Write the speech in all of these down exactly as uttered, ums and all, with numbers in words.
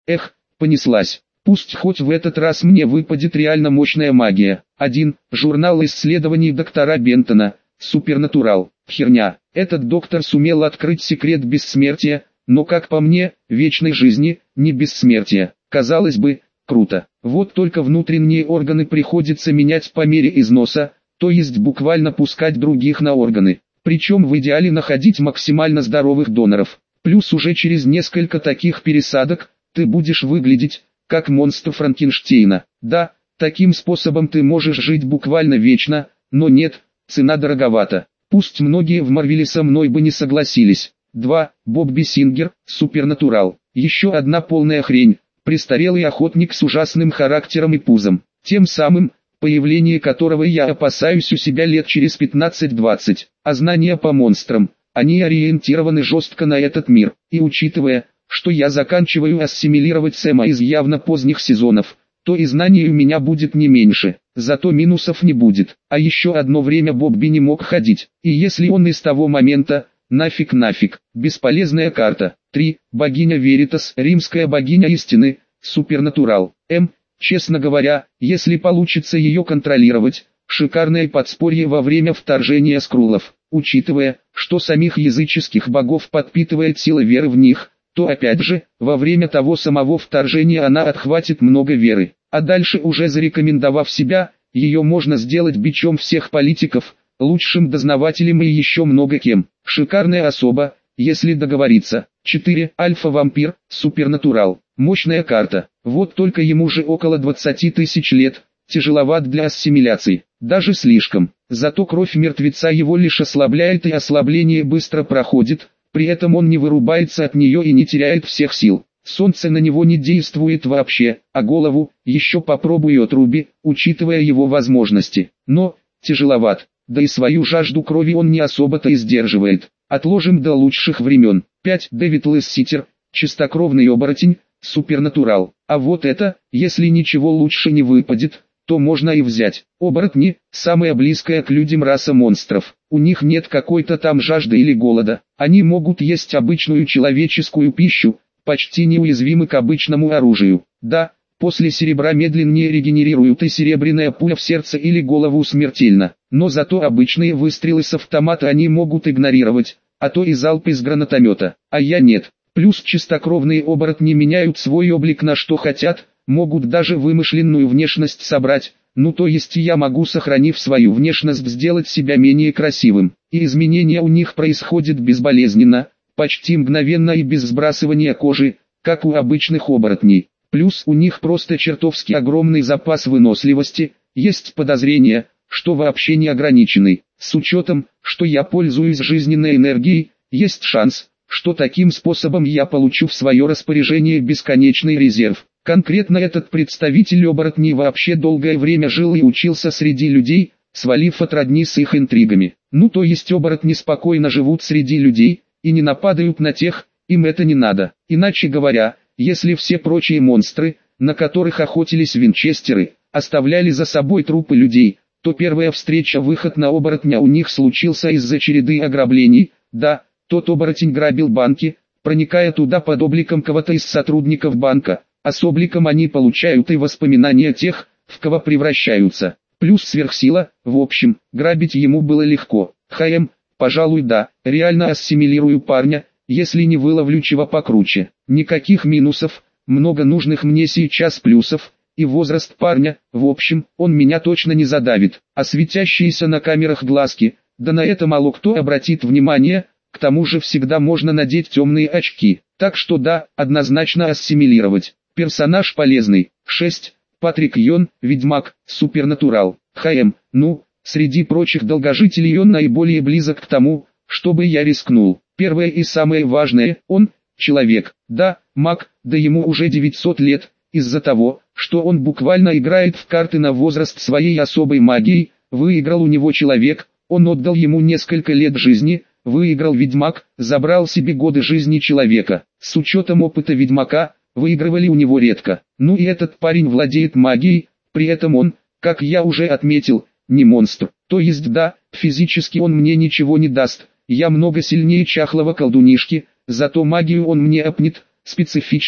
Эх, понеслась. Пусть хоть в этот раз мне выпадет реально мощная магия. один. Журнал исследований доктора Бентона. Супернатурал. Херня. Этот доктор сумел открыть секрет бессмертия, но как по мне, вечной жизни, не бессмертия. Казалось бы, круто. Вот только внутренние органы приходится менять по мере износа, то есть буквально пускать других на органы. Причем в идеале находить максимально здоровых доноров. Плюс уже через несколько таких пересадок, ты будешь выглядеть, как монстр Франкенштейна. Да, таким способом ты можешь жить буквально вечно, но нет, цена дороговата. Пусть многие в Марвеле со мной бы не согласились. два. Бобби Сингер, Супернатурал. Еще одна полная хрень. Престарелый охотник с ужасным характером и пузом. Тем самым, появление которого я опасаюсь у себя лет через пятнадцать-двадцать. А знания по монстрам, они ориентированы жестко на этот мир. И учитывая, что я заканчиваю ассимилировать Сэма из явно поздних сезонов, то и знаний у меня будет не меньше, зато минусов не будет. А еще одно время Бобби не мог ходить, и если он из того момента, нафиг нафиг, бесполезная карта. три. Богиня Веритас, римская богиня истины, Супернатурал. М. Честно говоря, если получится ее контролировать, шикарное подспорье во время вторжения скруллов. Учитывая, что самих языческих богов подпитывает сила веры в них, то опять же, во время того самого вторжения она отхватит много веры. А дальше уже зарекомендовав себя, ее можно сделать бичом всех политиков, лучшим дознавателем и еще много кем. Шикарная особа, если договориться. четыре. Альфа-вампир, Супернатурал. Мощная карта. Вот только ему же около двадцати тысяч лет, тяжеловат для ассимиляции. Даже слишком. Зато кровь мертвеца его лишь ослабляет, и ослабление быстро проходит, при этом он не вырубается от нее и не теряет всех сил. Солнце на него не действует вообще, а голову еще попробуй отруби, учитывая его возможности. Но, тяжеловат, да и свою жажду крови он не особо-то и сдерживает. Отложим до лучших времен. пять. Дэвид Лесситер, чистокровный оборотень, Супернатурал. А вот это, если ничего лучше не выпадет, то можно и взять. Оборотни – самая близкая к людям раса монстров. У них нет какой-то там жажды или голода. Они могут есть обычную человеческую пищу, почти неуязвимы к обычному оружию. Да, после серебра медленнее регенерируют, и серебряная пуля в сердце или голову смертельно. Но зато обычные выстрелы с автомата они могут игнорировать, а то и залп из гранатомета. А я нет. Плюс чистокровные оборотни меняют свой облик на что хотят, могут даже вымышленную внешность собрать, ну то есть я могу, сохранив свою внешность, сделать себя менее красивым. И изменения у них происходят безболезненно, почти мгновенно и без сбрасывания кожи, как у обычных оборотней. Плюс у них просто чертовски огромный запас выносливости, есть подозрение, что вообще не ограниченный. С учетом, что я пользуюсь жизненной энергией, есть шанс, что таким способом я получу в свое распоряжение бесконечный резерв. Конкретно этот представитель оборотней вообще долгое время жил и учился среди людей, свалив от родни с их интригами. Ну то есть оборотни спокойно живут среди людей, и не нападают на тех, им это не надо. Иначе говоря, если все прочие монстры, на которых охотились винчестеры, оставляли за собой трупы людей, то первая встреча-выход на оборотня у них случился из-за череды ограблений. Да, тот оборотень грабил банки, проникая туда под обликом кого-то из сотрудников банка, а с обликом они получают и воспоминания тех, в кого превращаются. Плюс сверхсила, в общем, грабить ему было легко. ХМ, пожалуй да, реально ассимилирую парня, если не выловлю чего покруче. Никаких минусов, много нужных мне сейчас плюсов, и возраст парня, в общем, он меня точно не задавит. А светящиеся на камерах глазки, да на это мало кто обратит внимание. К тому же всегда можно надеть темные очки, так что да, однозначно ассимилировать. Персонаж полезный. шесть. Патрик Йон, Ведьмак, Супернатурал. ХМ, ну, среди прочих долгожителей он наиболее близок к тому, чтобы я рискнул. Первое и самое важное, он, человек, да, маг, да ему уже девятьсот лет, из-за того, что он буквально играет в карты на возраст своей особой магией, выиграл у него человек, он отдал ему несколько лет жизни. Выиграл ведьмак, забрал себе годы жизни человека. С учетом опыта ведьмака, выигрывали у него редко. Ну и этот парень владеет магией, при этом он, как я уже отметил, не монстр. То есть да, физически он мне ничего не даст, я много сильнее чахлого колдунишки, зато магию он мне опнет, специфично,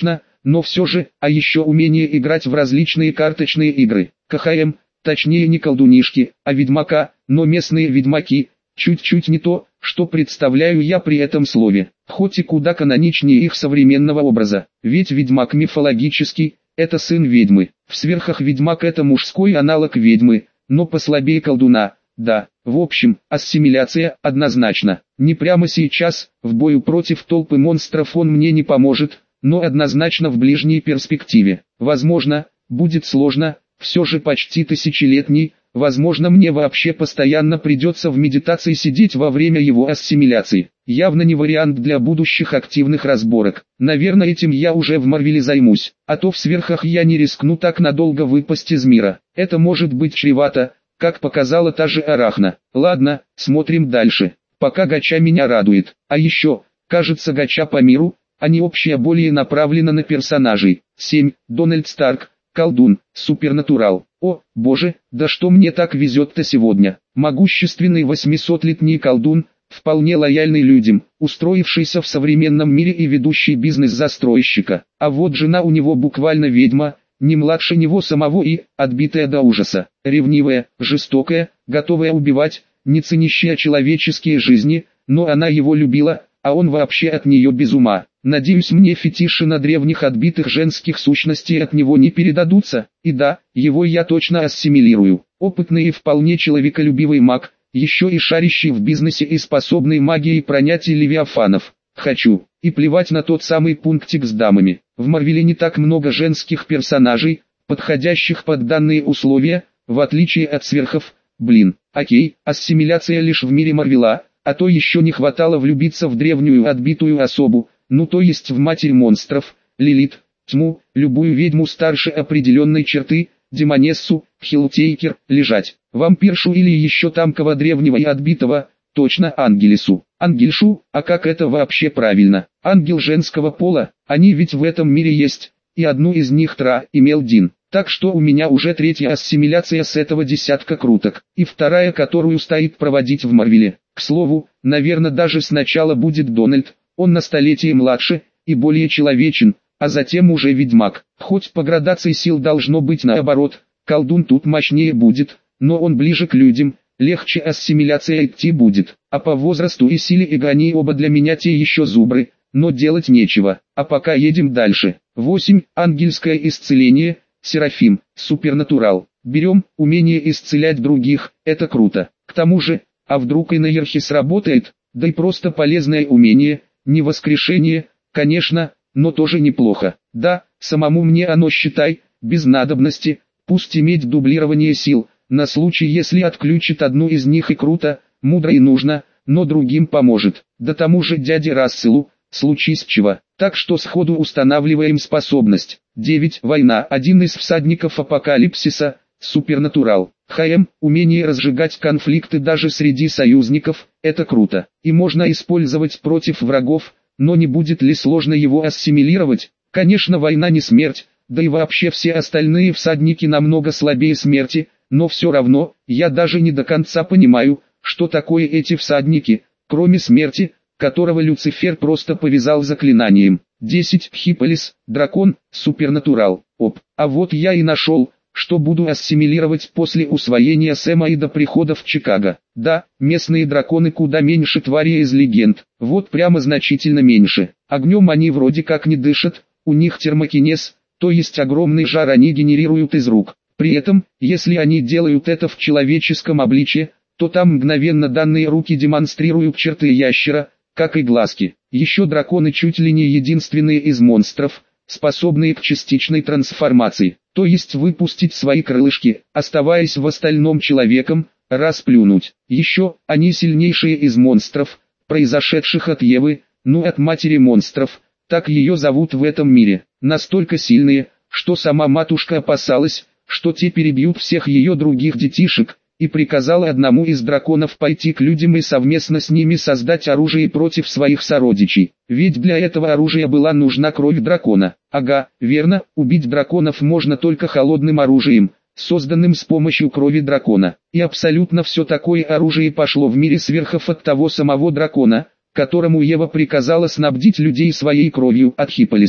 но все же, а еще умение играть в различные карточные игры. КХМ, точнее не колдунишки, а ведьмака, но местные ведьмаки, чуть-чуть не то, что представляю я при этом слове, хоть и куда каноничнее их современного образа, ведь ведьмак мифологический, это сын ведьмы, в сверхах ведьмак это мужской аналог ведьмы, но послабее колдуна, да, в общем, ассимиляция однозначно, не прямо сейчас, в бою против толпы монстров он мне не поможет, но однозначно в ближней перспективе, возможно, будет сложно, все же почти тысячелетний, возможно мне вообще постоянно придется в медитации сидеть во время его ассимиляции. Явно не вариант для будущих активных разборок. Наверное этим я уже в Марвеле займусь, а то в сверхах я не рискну так надолго выпасть из мира. Это может быть чревато, как показала та же Арахна. Ладно, смотрим дальше. Пока гача меня радует. А еще, кажется гача по миру, а не общая более направлена на персонажей. семь. Дональд Старк. Колдун, супернатурал. О, боже, да что мне так везет-то сегодня. Могущественный восьмисотлетний колдун, вполне лояльный людям, устроившийся в современном мире и ведущий бизнес застройщика. А вот жена у него буквально ведьма, не младше него самого и, отбитая до ужаса, ревнивая, жестокая, готовая убивать, не ценящая человеческие жизни, но она его любила, а он вообще от нее без ума. Надеюсь, мне фетиши на древних отбитых женских сущностей от него не передадутся, и да, его я точно ассимилирую. Опытный и вполне человеколюбивый маг, еще и шарящий в бизнесе и способный магией пронять и левиафанов. Хочу, и плевать на тот самый пунктик с дамами. В Марвеле не так много женских персонажей, подходящих под данные условия, в отличие от сверхов. Блин, окей, ассимиляция лишь в мире Марвела, а то еще не хватало влюбиться в древнюю отбитую особу, ну то есть в матерь монстров, Лилит, тьму, любую ведьму старше определенной черты, демонессу, хилтейкер, лежать, вампиршу или еще там кого древнего и отбитого, точно ангелису, ангельшу, а как это вообще правильно, ангел женского пола, они ведь в этом мире есть, и одну из них Тра имел Дин. Так что у меня уже третья ассимиляция с этого десятка круток, и вторая, которую стоит проводить в Марвеле. К слову, наверное даже сначала будет Дональд, он на столетие младше, и более человечен, а затем уже ведьмак. Хоть по градации сил должно быть наоборот, колдун тут мощнее будет, но он ближе к людям, легче ассимиляция идти будет. А по возрасту и силе и они оба для меня те еще зубры, но делать нечего. А пока едем дальше. восемь. Ангельское исцеление. Серафим, супернатурал. Берем, умение исцелять других, это круто. К тому же, а вдруг и на Ерхе сработает, да и просто полезное умение, не воскрешение, конечно, но тоже неплохо. Да, самому мне оно считай, без надобности, пусть иметь дублирование сил, на случай если отключит одну из них и круто, мудро и нужно, но другим поможет. Да тому же дяде Расселу, случись чего. Так что сходу устанавливаем способность. девять. Война. Один из всадников апокалипсиса, супернатурал. ХМ, умение разжигать конфликты даже среди союзников, это круто. И можно использовать против врагов, но не будет ли сложно его ассимилировать? Конечно, война не смерть, да и вообще все остальные всадники намного слабее смерти, но все равно, я даже не до конца понимаю, что такое эти всадники, кроме смерти, которого Люцифер просто повязал заклинанием. десять. Хиполис, дракон, супернатурал. Оп, а вот я и нашел, что буду ассимилировать после усвоения Сэма и до прихода в Чикаго. Да, местные драконы куда меньше твари из легенд, вот прямо значительно меньше. Огнем они вроде как не дышат, у них термокинез, то есть огромный жар они генерируют из рук. При этом, если они делают это в человеческом обличье, то там мгновенно данные руки демонстрируют черты ящера, как и глазки. Еще драконы чуть ли не единственные из монстров, способные к частичной трансформации, то есть выпустить свои крылышки, оставаясь в остальном человеком, расплюнуть. Еще, они сильнейшие из монстров, произошедших от Евы, ну от матери монстров, так ее зовут в этом мире, настолько сильные, что сама матушка опасалась, что те перебьют всех ее других детишек, и приказала одному из драконов пойти к людям и совместно с ними создать оружие против своих сородичей. Ведь для этого оружия была нужна кровь дракона. Ага, верно, убить драконов можно только холодным оружием, созданным с помощью крови дракона. И абсолютно все такое оружие пошло в мире сверхов от того самого дракона, которому Ева приказала снабдить людей своей кровью от Хиполиса.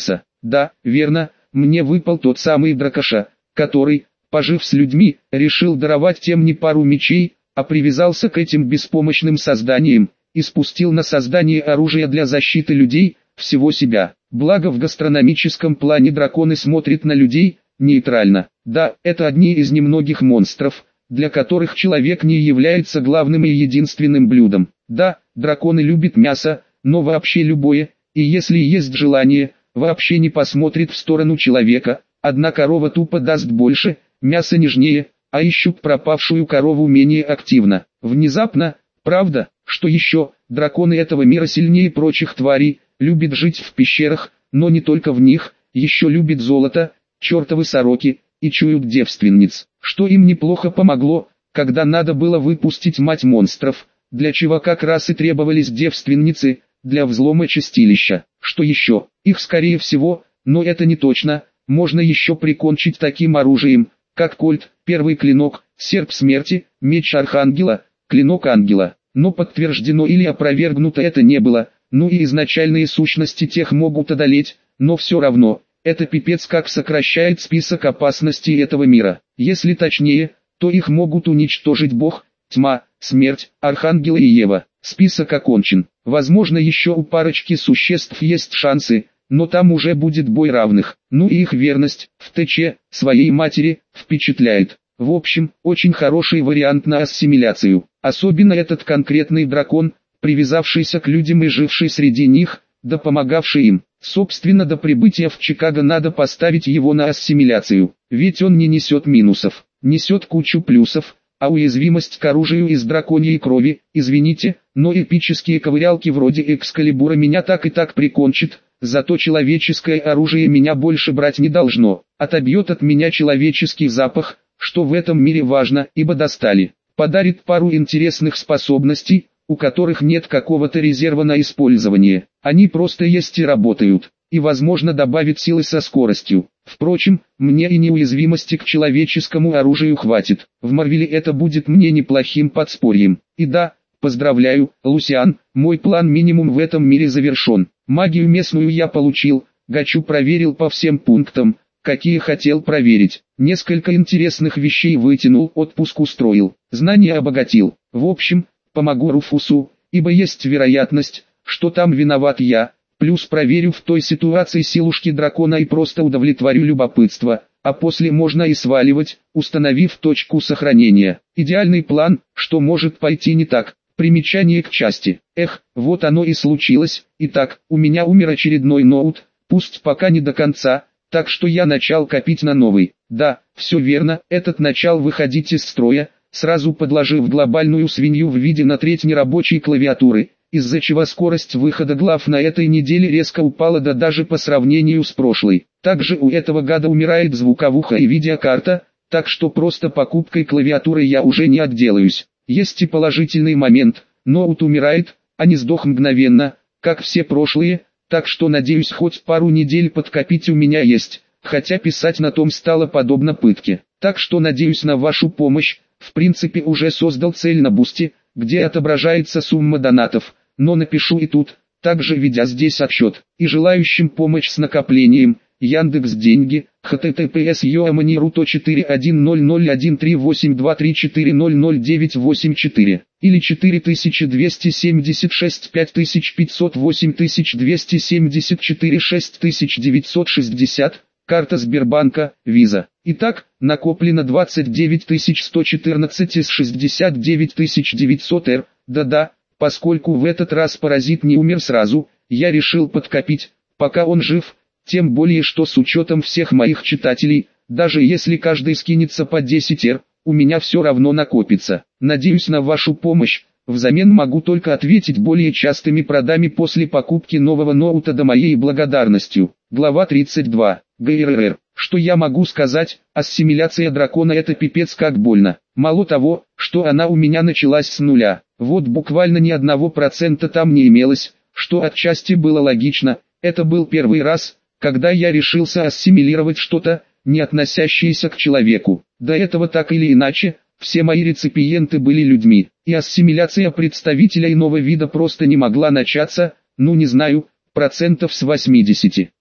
Да, верно, мне выпал тот самый дракоша, который, пожив с людьми, решил даровать тем не пару мечей, а привязался к этим беспомощным созданиям, и спустил на создание оружия для защиты людей, всего себя. Благо в гастрономическом плане драконы смотрят на людей нейтрально. Да, это одни из немногих монстров, для которых человек не является главным и единственным блюдом. Да, драконы любят мясо, но вообще любое, и если есть желание, вообще не посмотрит в сторону человека. Одна корова тупо даст больше, мясо нежнее, а ищут пропавшую корову менее активно. Внезапно, правда, что еще, драконы этого мира сильнее прочих тварей, любят жить в пещерах, но не только в них, еще любят золото, чертовы сороки, и чуют девственниц, что им неплохо помогло, когда надо было выпустить мать монстров, для чего как раз и требовались девственницы, для взлома чистилища. Что еще, их скорее всего, но это не точно, можно еще прикончить таким оружием, как кольт, первый клинок, серп смерти, меч архангела, клинок ангела. Но подтверждено или опровергнуто это не было, ну и изначальные сущности тех могут одолеть, но все равно, это пипец как сокращает список опасностей этого мира. Если точнее, то их могут уничтожить Бог, тьма, смерть, архангелы и Ева. Список окончен. Возможно, еще у парочки существ есть шансы, но там уже будет бой равных. Ну и их верность, в ТЧ, своей матери, впечатляет. В общем, очень хороший вариант на ассимиляцию. Особенно этот конкретный дракон, привязавшийся к людям и живший среди них, да помогавший им. Собственно, до прибытия в Чикаго надо поставить его на ассимиляцию, ведь он не несет минусов, несет кучу плюсов, а уязвимость к оружию из драконьей крови, извините, но эпические ковырялки вроде Экскалибура меня так и так прикончат, зато человеческое оружие меня больше брать не должно, отобьет от меня человеческий запах, что в этом мире важно, ибо достали. Подарит пару интересных способностей, у которых нет какого-то резерва на использование. Они просто есть и работают. И возможно добавит силы со скоростью. Впрочем, мне и неуязвимости к человеческому оружию хватит. В Марвеле это будет мне неплохим подспорьем. И да, поздравляю, Лусиан, мой план минимум в этом мире завершен. Магию местную я получил, Гачу проверил по всем пунктам, какие хотел проверить. Несколько интересных вещей вытянул, отпуск устроил, знания обогатил. В общем, помогу Руфусу, ибо есть вероятность, что там виноват я, плюс проверю в той ситуации силушки дракона и просто удовлетворю любопытство, а после можно и сваливать, установив точку сохранения. Идеальный план, что может пойти не так. Примечание к части. Эх, вот оно и случилось. Итак, у меня умер очередной ноут, пусть пока не до конца, так что я начал копить на новый. Да, все верно, этот начал выходить из строя, сразу подложив глобальную свинью в виде на треть нерабочей клавиатуры, из-за чего скорость выхода глав на этой неделе резко упала, да даже по сравнению с прошлой. Также у этого гада умирает звуковуха и видеокарта, так что просто покупкой клавиатуры я уже не отделаюсь. Есть и положительный момент, ноут умирает, а не сдох мгновенно, как все прошлые, так что надеюсь хоть пару недель подкопить у меня есть, хотя писать на том стало подобно пытке. Так что надеюсь на вашу помощь, в принципе уже создал цель на бусте, где отображается сумма донатов, но напишу и тут, также ведя здесь отсчет, и желающим помощь с накоплением, Яндекс.Деньги, https yoamani.ru четыре один ноль ноль один три восемь два три четыре ноль ноль девять восемь четыре, или четыре двести семьдесят шесть пять пятьсот восемь двести семьдесят четыре шесть девятьсот шестьдесят, карта Сбербанка, Виза. Итак, накоплено двадцать девять тысяч сто четырнадцать из шестьдесят девять тысяч девятьсот эр, да-да, поскольку в этот раз паразит не умер сразу, я решил подкопить, пока он жив. Тем более, что с учетом всех моих читателей, даже если каждый скинется по десять эр, у меня все равно накопится. Надеюсь на вашу помощь, взамен могу только ответить более частыми продами после покупки нового ноута до моей благодарностью. Глава тридцать два. ГРР. Что я могу сказать, ассимиляция дракона это пипец как больно. Мало того, что она у меня началась с нуля, вот буквально ни одного процента там не имелось, что отчасти было логично, это был первый раз, когда я решился ассимилировать что-то, не относящееся к человеку. До этого так или иначе, все мои реципиенты были людьми, и ассимиляция представителя иного вида просто не могла начаться, ну не знаю, процентов с восьмидесяти.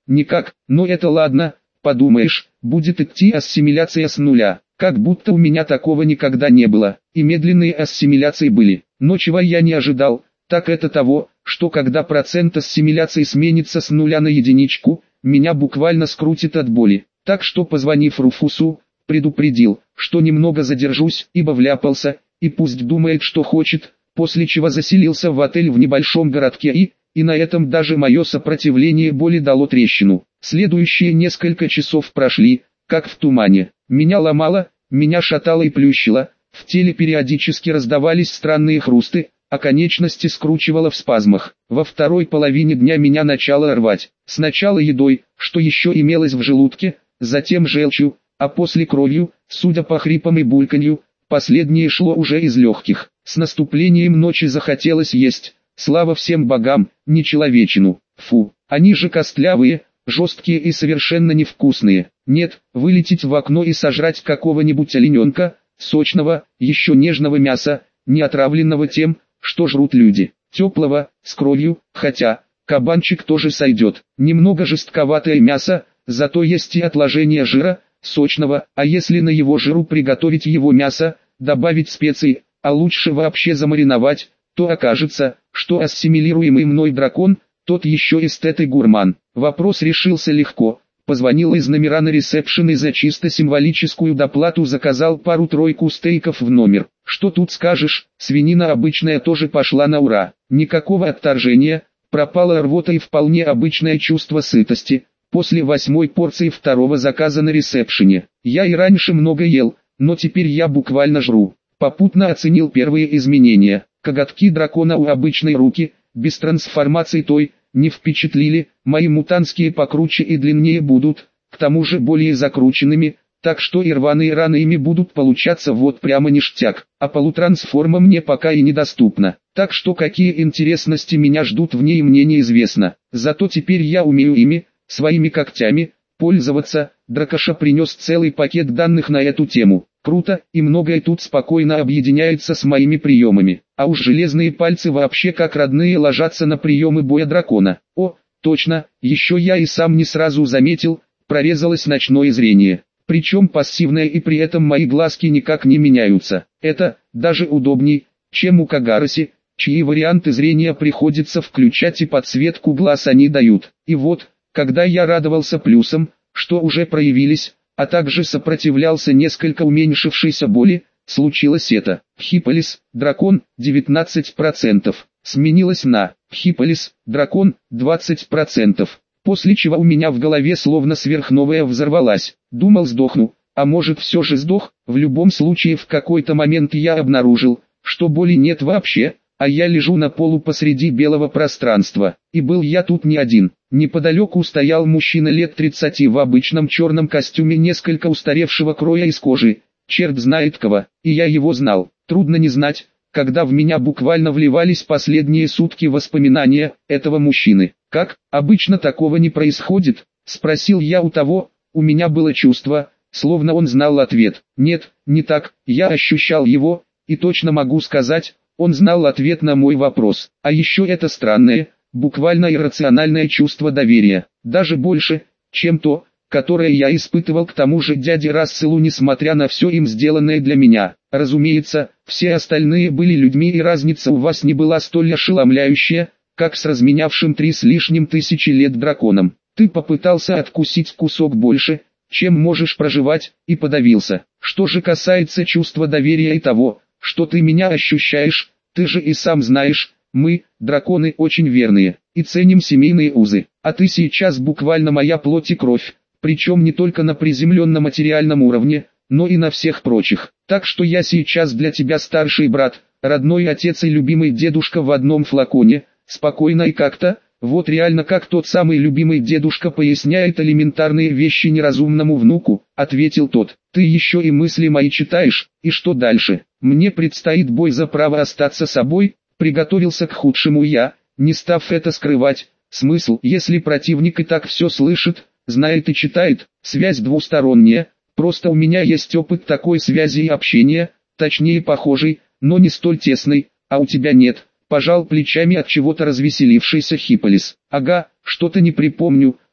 никак, но это ладно, подумаешь, будет идти ассимиляция с нуля. Как будто у меня такого никогда не было, и медленные ассимиляции были. Но чего я не ожидал, так это того, что когда процент ассимиляции сменится с нуля на единичку, меня буквально скрутит от боли. Так что, позвонив Руфусу, предупредил, что немного задержусь, ибо вляпался, и пусть думает, что хочет, после чего заселился в отель в небольшом городке и, и на этом даже мое сопротивление боли дало трещину. Следующие несколько часов прошли, как в тумане. Меня ломало, меня шатало и плющило, в теле периодически раздавались странные хрусты, а конечности скручивало в спазмах. Во второй половине дня меня начало рвать. Сначала едой, что еще имелось в желудке, затем желчью, а после кровью, судя по хрипам и бульканью, последнее шло уже из легких. С наступлением ночи захотелось есть, слава всем богам, не человечину. Фу, они же костлявые, жесткие и совершенно невкусные. Нет, вылететь в окно и сожрать какого-нибудь олененка, сочного, еще нежного мяса, не отравленного тем, что жрут люди. Теплого, с кровью, хотя, кабанчик тоже сойдет. Немного жестковатое мясо, зато есть и отложение жира, сочного, а если на его жиру приготовить его мясо, добавить специи, а лучше вообще замариновать, то окажется, что ассимилируемый мной дракон, тот еще эстет и гурман. Вопрос решился легко. Позвонил из номера на ресепшн и за чисто символическую доплату заказал пару-тройку стейков в номер. Что тут скажешь, свинина обычная тоже пошла на ура. Никакого отторжения, пропала рвота и вполне обычное чувство сытости. После восьмой порции второго заказа на ресепшене. Я и раньше много ел, но теперь я буквально жру. Попутно оценил первые изменения. Коготки дракона у обычной руки, без трансформации той, не впечатлили, мои мутантские покруче и длиннее будут, к тому же более закрученными, так что и рваные раны ими будут получаться вот прямо ништяк, а полутрансформа мне пока и недоступна, так что какие интересности меня ждут в ней мне неизвестно, зато теперь я умею ими, своими когтями, пользоваться. Дракоша принес целый пакет данных на эту тему. Круто, и многое тут спокойно объединяется с моими приемами. А уж железные пальцы вообще как родные ложатся на приемы боя дракона. О, точно, еще я и сам не сразу заметил, прорезалось ночное зрение. Причем пассивное, и при этом мои глазки никак не меняются. Это, даже удобней, чем у Кагароси, чьи варианты зрения приходится включать и подсветку глаз они дают. И вот, когда я радовался плюсам, что уже проявились, а также сопротивлялся несколько уменьшившейся боли, случилось это. Хиполис, дракон, девятнадцать процентов, сменилось на Хиполис, дракон, двадцать процентов. После чего у меня в голове словно сверхновая взорвалась. Думал, сдохну, а может все же сдох. В любом случае в какой-то момент я обнаружил, что боли нет вообще, а я лежу на полу посреди белого пространства. И был я тут не один. Неподалеку стоял мужчина лет тридцати в обычном черном костюме несколько устаревшего кроя из кожи, черт знает кого, и я его знал. Трудно не знать, когда в меня буквально вливались последние сутки воспоминания этого мужчины. Как, обычно такого не происходит, спросил я у того, у меня было чувство, словно он знал ответ. Нет, не так, я ощущал его, и точно могу сказать, он знал ответ на мой вопрос. А еще это странное, буквально иррациональное чувство доверия, даже больше, чем то, которое я испытывал к тому же дяде Расселу, несмотря на все им сделанное для меня. Разумеется, все остальные были людьми, и разница у вас не была столь ошеломляющая, как с разменявшим три с лишним тысячи лет драконом. Ты попытался откусить кусок больше, чем можешь проживать, и подавился. Что же касается чувства доверия и того, что ты меня ощущаешь, ты же и сам знаешь, мы, драконы, очень верные, и ценим семейные узы, а ты сейчас буквально моя плоть и кровь, причем не только на приземленном материальном уровне, но и на всех прочих. Так что я сейчас для тебя старший брат, родной отец и любимый дедушка в одном флаконе, спокойно и как-то, вот реально как тот самый любимый дедушка поясняет элементарные вещи неразумному внуку, ответил тот. Ты еще и мысли мои читаешь, и что дальше? Мне предстоит бой за право остаться собой, приготовился к худшему я, не став это скрывать. Смысл, если противник и так все слышит, знает и читает, связь двусторонняя, просто у меня есть опыт такой связи и общения, точнее похожий, но не столь тесный, а у тебя нет. Пожал плечами от чего-то развеселившийся Хиполис. Ага, что-то не припомню,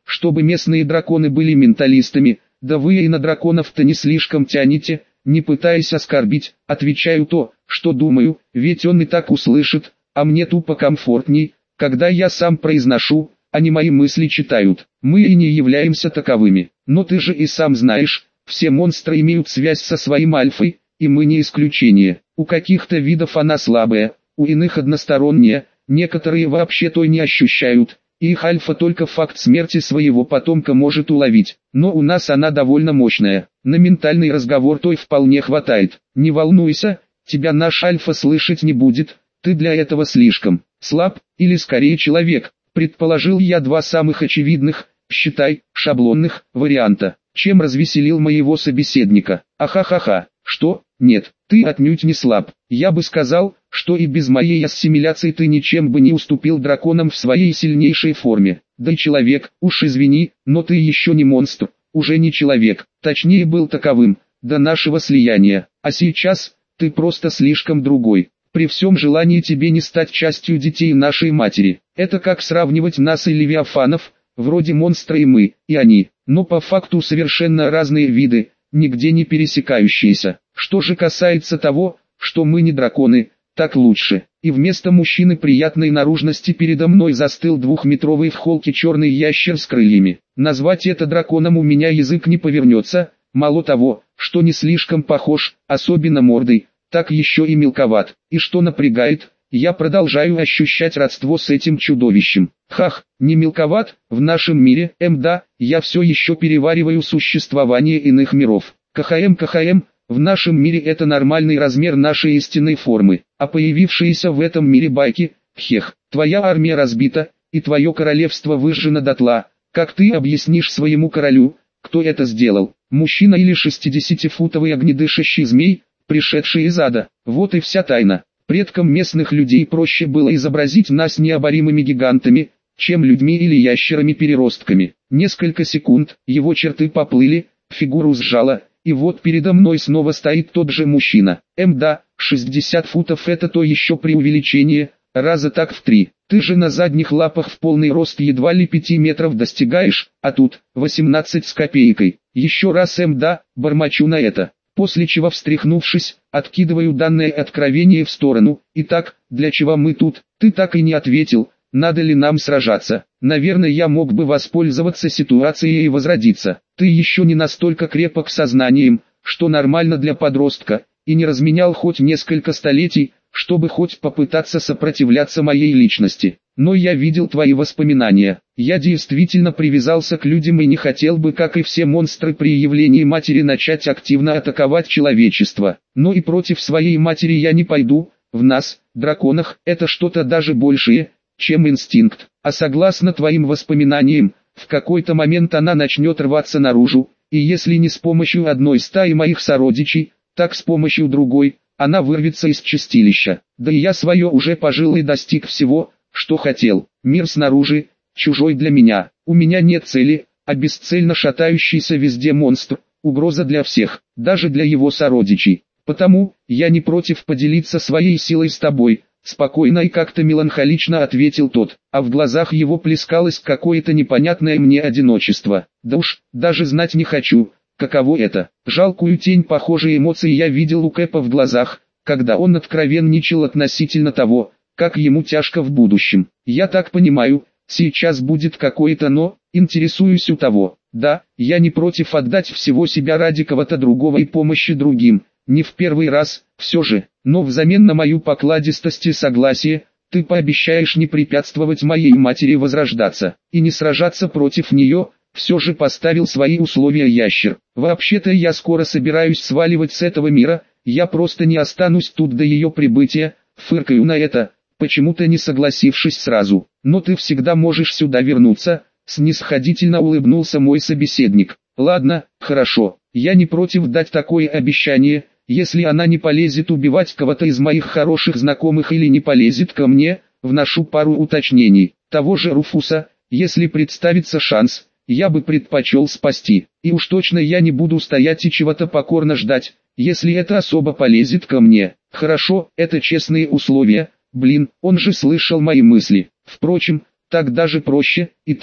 чтобы местные драконы были менталистами, да вы и на драконов-то не слишком тянете, не пытаясь оскорбить, отвечаю то, что думаю, ведь он и так услышит, а мне тупо комфортней, когда я сам произношу, а не мои мысли читают. Мы и не являемся таковыми, но ты же и сам знаешь, все монстры имеют связь со своим альфой, и мы не исключение. У каких-то видов она слабая, у иных односторонняя, некоторые вообще той не ощущают, и их альфа только факт смерти своего потомка может уловить. Но у нас она довольно мощная, на ментальный разговор той вполне хватает. Не волнуйся, тебя наш альфа слышать не будет, ты для этого слишком слаб, или скорее человек. Предположил я два самых очевидных, считай, шаблонных, варианта, чем развеселил моего собеседника. Ахахаха, что? Нет, ты отнюдь не слаб. Я бы сказал, что и без моей ассимиляции ты ничем бы не уступил драконам в своей сильнейшей форме. Да и человек, уж извини, но ты еще не монстр, уже не человек, точнее был таковым, до нашего слияния. А сейчас, ты просто слишком другой. При всем желании тебе не стать частью детей нашей матери. Это как сравнивать нас и левиафанов, вроде монстра и мы, и они, но по факту совершенно разные виды, нигде не пересекающиеся. Что же касается того, что мы не драконы, так лучше. И вместо мужчины приятной наружности передо мной застыл двухметровый в холке черный ящер с крыльями. Назвать это драконом у меня язык не повернется, мало того, что не слишком похож, особенно мордой, так еще и мелковат. И что напрягает, я продолжаю ощущать родство с этим чудовищем. Хах, не мелковат, в нашем мире, мда, я все еще перевариваю существование иных миров. КХМ КХМ, в нашем мире это нормальный размер нашей истинной формы, а появившиеся в этом мире байки, хех, твоя армия разбита, и твое королевство выжжено дотла. Как ты объяснишь своему королю, кто это сделал? Мужчина или шестидесятифутовый огнедышащий змей, пришедший из ада? Вот и вся тайна. Предкам местных людей проще было изобразить нас необоримыми гигантами, чем людьми или ящерами-переростками. Несколько секунд, его черты поплыли, фигуру сжало, и вот передо мной снова стоит тот же мужчина. Мда, шестьдесят футов это то еще преувеличение, раза так в три. Ты же на задних лапах в полный рост едва ли пяти метров достигаешь, а тут восемнадцать с копейкой. Еще раз мда, бормочу на это. После чего, встряхнувшись, откидываю данное откровение в сторону. Итак, для чего мы тут? Ты так и не ответил, надо ли нам сражаться. Наверное, я мог бы воспользоваться ситуацией и возродиться. Ты еще не настолько крепок сознанием, что нормально для подростка, и не разменял хоть несколько столетий, чтобы хоть попытаться сопротивляться моей личности. Но я видел твои воспоминания. Я действительно привязался к людям и не хотел бы, как и все монстры при явлении матери, начать активно атаковать человечество. Но и против своей матери я не пойду. В нас, драконах, это что-то даже большее, чем инстинкт. А согласно твоим воспоминаниям, в какой-то момент она начнет рваться наружу, и если не с помощью одной стаи моих сородичей, так с помощью другой, она вырвется из чистилища. Да и я свое уже пожил и достиг всего, что хотел. Мир снаружи, чужой для меня. У меня нет цели, а бесцельно шатающийся везде монстр, угроза для всех, даже для его сородичей. Потому, я не против поделиться своей силой с тобой, спокойно и как-то меланхолично ответил тот, а в глазах его плескалось какое-то непонятное мне одиночество. Да уж, даже знать не хочу, каково это. Жалкую тень похожей эмоции я видел у Кэпа в глазах, когда он откровенничал относительно того, как ему тяжко в будущем. Я так понимаю, сейчас будет какое-то «но», интересуюсь у того. Да, я не против отдать всего себя ради кого-то другого и помощи другим, не в первый раз, все же, но взамен на мою покладистость и согласие, ты пообещаешь не препятствовать моей матери возрождаться, и не сражаться против нее. Все же поставил свои условия ящер. Вообще-то я скоро собираюсь сваливать с этого мира, я просто не останусь тут до ее прибытия, фыркаю на это, почему-то не согласившись сразу. Но ты всегда можешь сюда вернуться, снисходительно улыбнулся мой собеседник. Ладно, хорошо, я не против дать такое обещание, если она не полезет убивать кого-то из моих хороших знакомых или не полезет ко мне, вношу пару уточнений. Того же Руфуса, если представится шанс, я бы предпочел спасти. И уж точно я не буду стоять и чего-то покорно ждать, если это особо полезет ко мне. Хорошо, это честные условия. Блин, он же слышал мои мысли. Впрочем, так даже проще. Итак,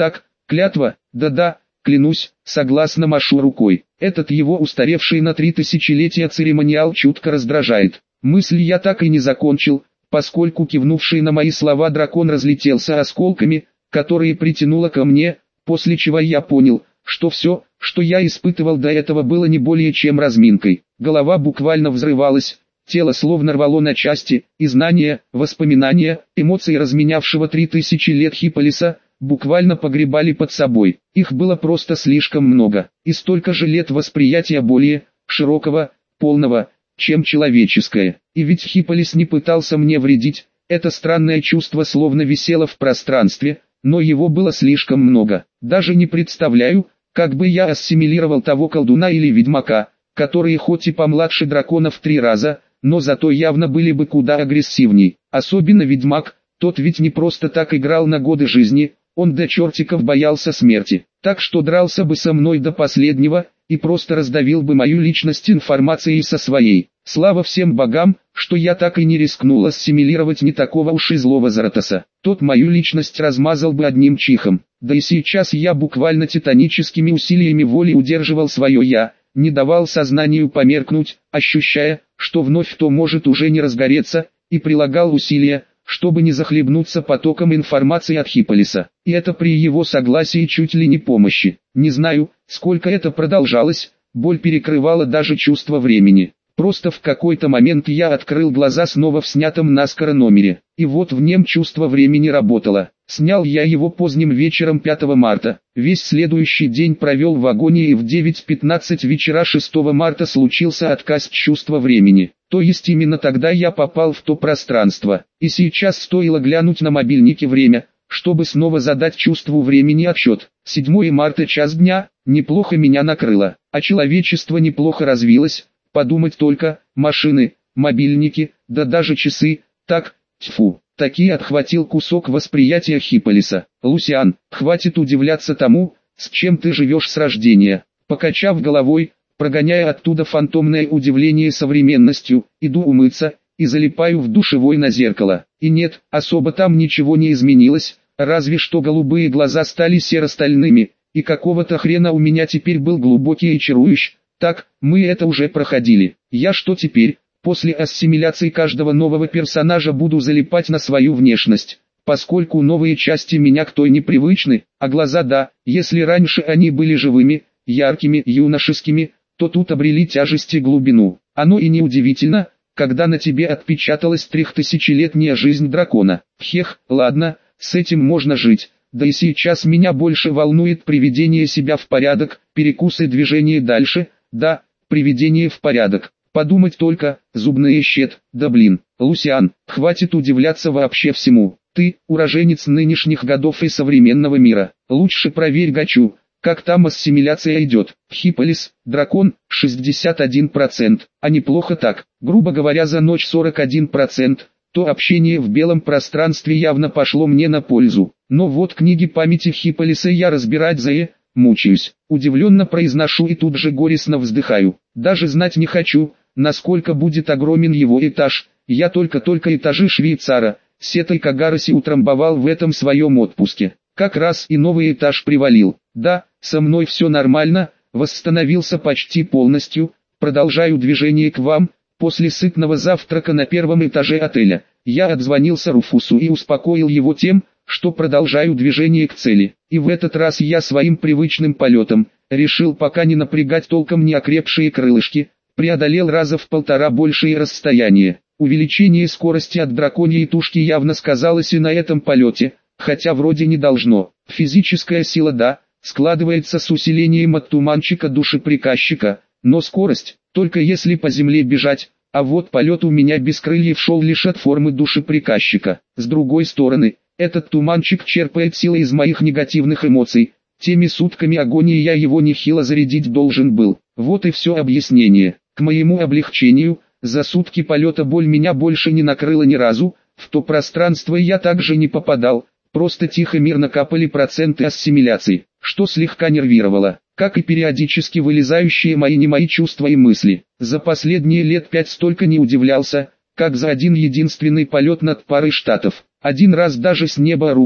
Клятва, да-да, клянусь, согласно машу рукой. Этот его устаревший на три тысячелетия церемониал чутко раздражает. Мысль я так и не закончил, поскольку кивнувший на мои слова дракон разлетелся осколками, которые притянуло ко мне, после чего я понял, что все, что я испытывал до этого, было не более чем разминкой. Голова буквально взрывалась, тело словно рвало на части, и знания, воспоминания, эмоции разменявшего три тысячи лет Хиполиса буквально погребали под собой. Их было просто слишком много, и столько же лет восприятия более широкого, полного, чем человеческое. И ведь Хиполис не пытался мне вредить, это странное чувство словно висело в пространстве, но его было слишком много. Даже не представляю, как бы я ассимилировал того колдуна или ведьмака, которые хоть и помладше дракона в три раза, но зато явно были бы куда агрессивней. Особенно ведьмак, тот ведь не просто так играл на годы жизни, он до чертиков боялся смерти, так что дрался бы со мной до последнего, и просто раздавил бы мою личность информацией со своей. Слава всем богам, что я так и не рискнул ассимилировать не такого уж и злого Заратоса. Тот мою личность размазал бы одним чихом. Да и сейчас я буквально титаническими усилиями воли удерживал свое «я», не давал сознанию померкнуть, ощущая, что вновь то может уже не разгореться, и прилагал усилия, чтобы не захлебнуться потоком информации от Хиполиса. И это при его согласии чуть ли не помощи. Не знаю, сколько это продолжалось, боль перекрывала даже чувство времени. Просто в какой-то момент я открыл глаза снова в снятом наскоро номере, и вот в нем чувство времени работало. Снял я его поздним вечером пятого марта, весь следующий день провел в агонии, и в девять пятнадцать вечера шестого марта случился отказ чувства времени. То есть именно тогда я попал в то пространство, и сейчас стоило глянуть на мобильнике время, чтобы снова задать чувству времени отчет. седьмого марта, час дня, неплохо меня накрыло, а человечество неплохо развилось. Подумать только, машины, мобильники, да даже часы, так, тьфу, такие отхватил кусок восприятия Хиполиса. Лусиан, хватит удивляться тому, с чем ты живешь с рождения. Покачав головой, прогоняя оттуда фантомное удивление современностью, иду умыться, и залипаю в душевой на зеркало. И нет, особо там ничего не изменилось, разве что голубые глаза стали серо-стальными, и какого-то хрена у меня теперь был глубокий и чарующий. Так, мы это уже проходили. Я что теперь, после ассимиляции каждого нового персонажа буду залипать на свою внешность, поскольку новые части меня к той непривычны, а глаза да, если раньше они были живыми, яркими, юношескими, то тут обрели тяжесть и глубину. Оно и не удивительно, когда на тебе отпечаталась трехтысячелетняя жизнь дракона. Хех, ладно, с этим можно жить. Да и сейчас меня больше волнует приведение себя в порядок, перекусы, движения дальше. Да, приведение в порядок. Подумать только, зубные щет, да блин. Лусиан, хватит удивляться вообще всему. Ты, уроженец нынешних годов и современного мира. Лучше проверь гачу, как там ассимиляция идет. Хиполис, дракон, шестьдесят один процент. А неплохо так. Грубо говоря, за ночь сорок один процент. То общение в белом пространстве явно пошло мне на пользу. Но вот книги памяти Хиполиса я разбирать за мучаюсь. Удивленно произношу и тут же горестно вздыхаю. Даже знать не хочу, насколько будет огромен его этаж. Я только-только этажи швейцара, Сетой Кагараси утрамбовал в этом своем отпуске. Как раз и новый этаж привалил. Да, со мной все нормально, восстановился почти полностью. Продолжаю движение к вам. После сытного завтрака на первом этаже отеля, я отзвонился Руфусу и успокоил его тем, что продолжаю движение к цели. И в этот раз я своим привычным полетом, решил пока не напрягать толком неокрепшие крылышки, преодолел раза в полтора большее расстояние. Увеличение скорости от драконьей тушки явно сказалось и на этом полете, хотя вроде не должно. Физическая сила да, складывается с усилением от туманчика душеприказчика, но скорость, только если по земле бежать, а вот полет у меня без крыльев шел лишь от формы душеприказчика. С другой стороны, этот туманчик черпает силы из моих негативных эмоций, теми сутками агонии я его нехило зарядить должен был. Вот и все объяснение. К моему облегчению, за сутки полета боль меня больше не накрыла ни разу, в то пространство я также не попадал, просто тихо-мирно капали проценты ассимиляции, что слегка нервировало, как и периодически вылезающие мои не мои чувства и мысли. За последние лет пять столько не удивлялся, как за один единственный полет над парой штатов. Один раз даже с неба рухнул,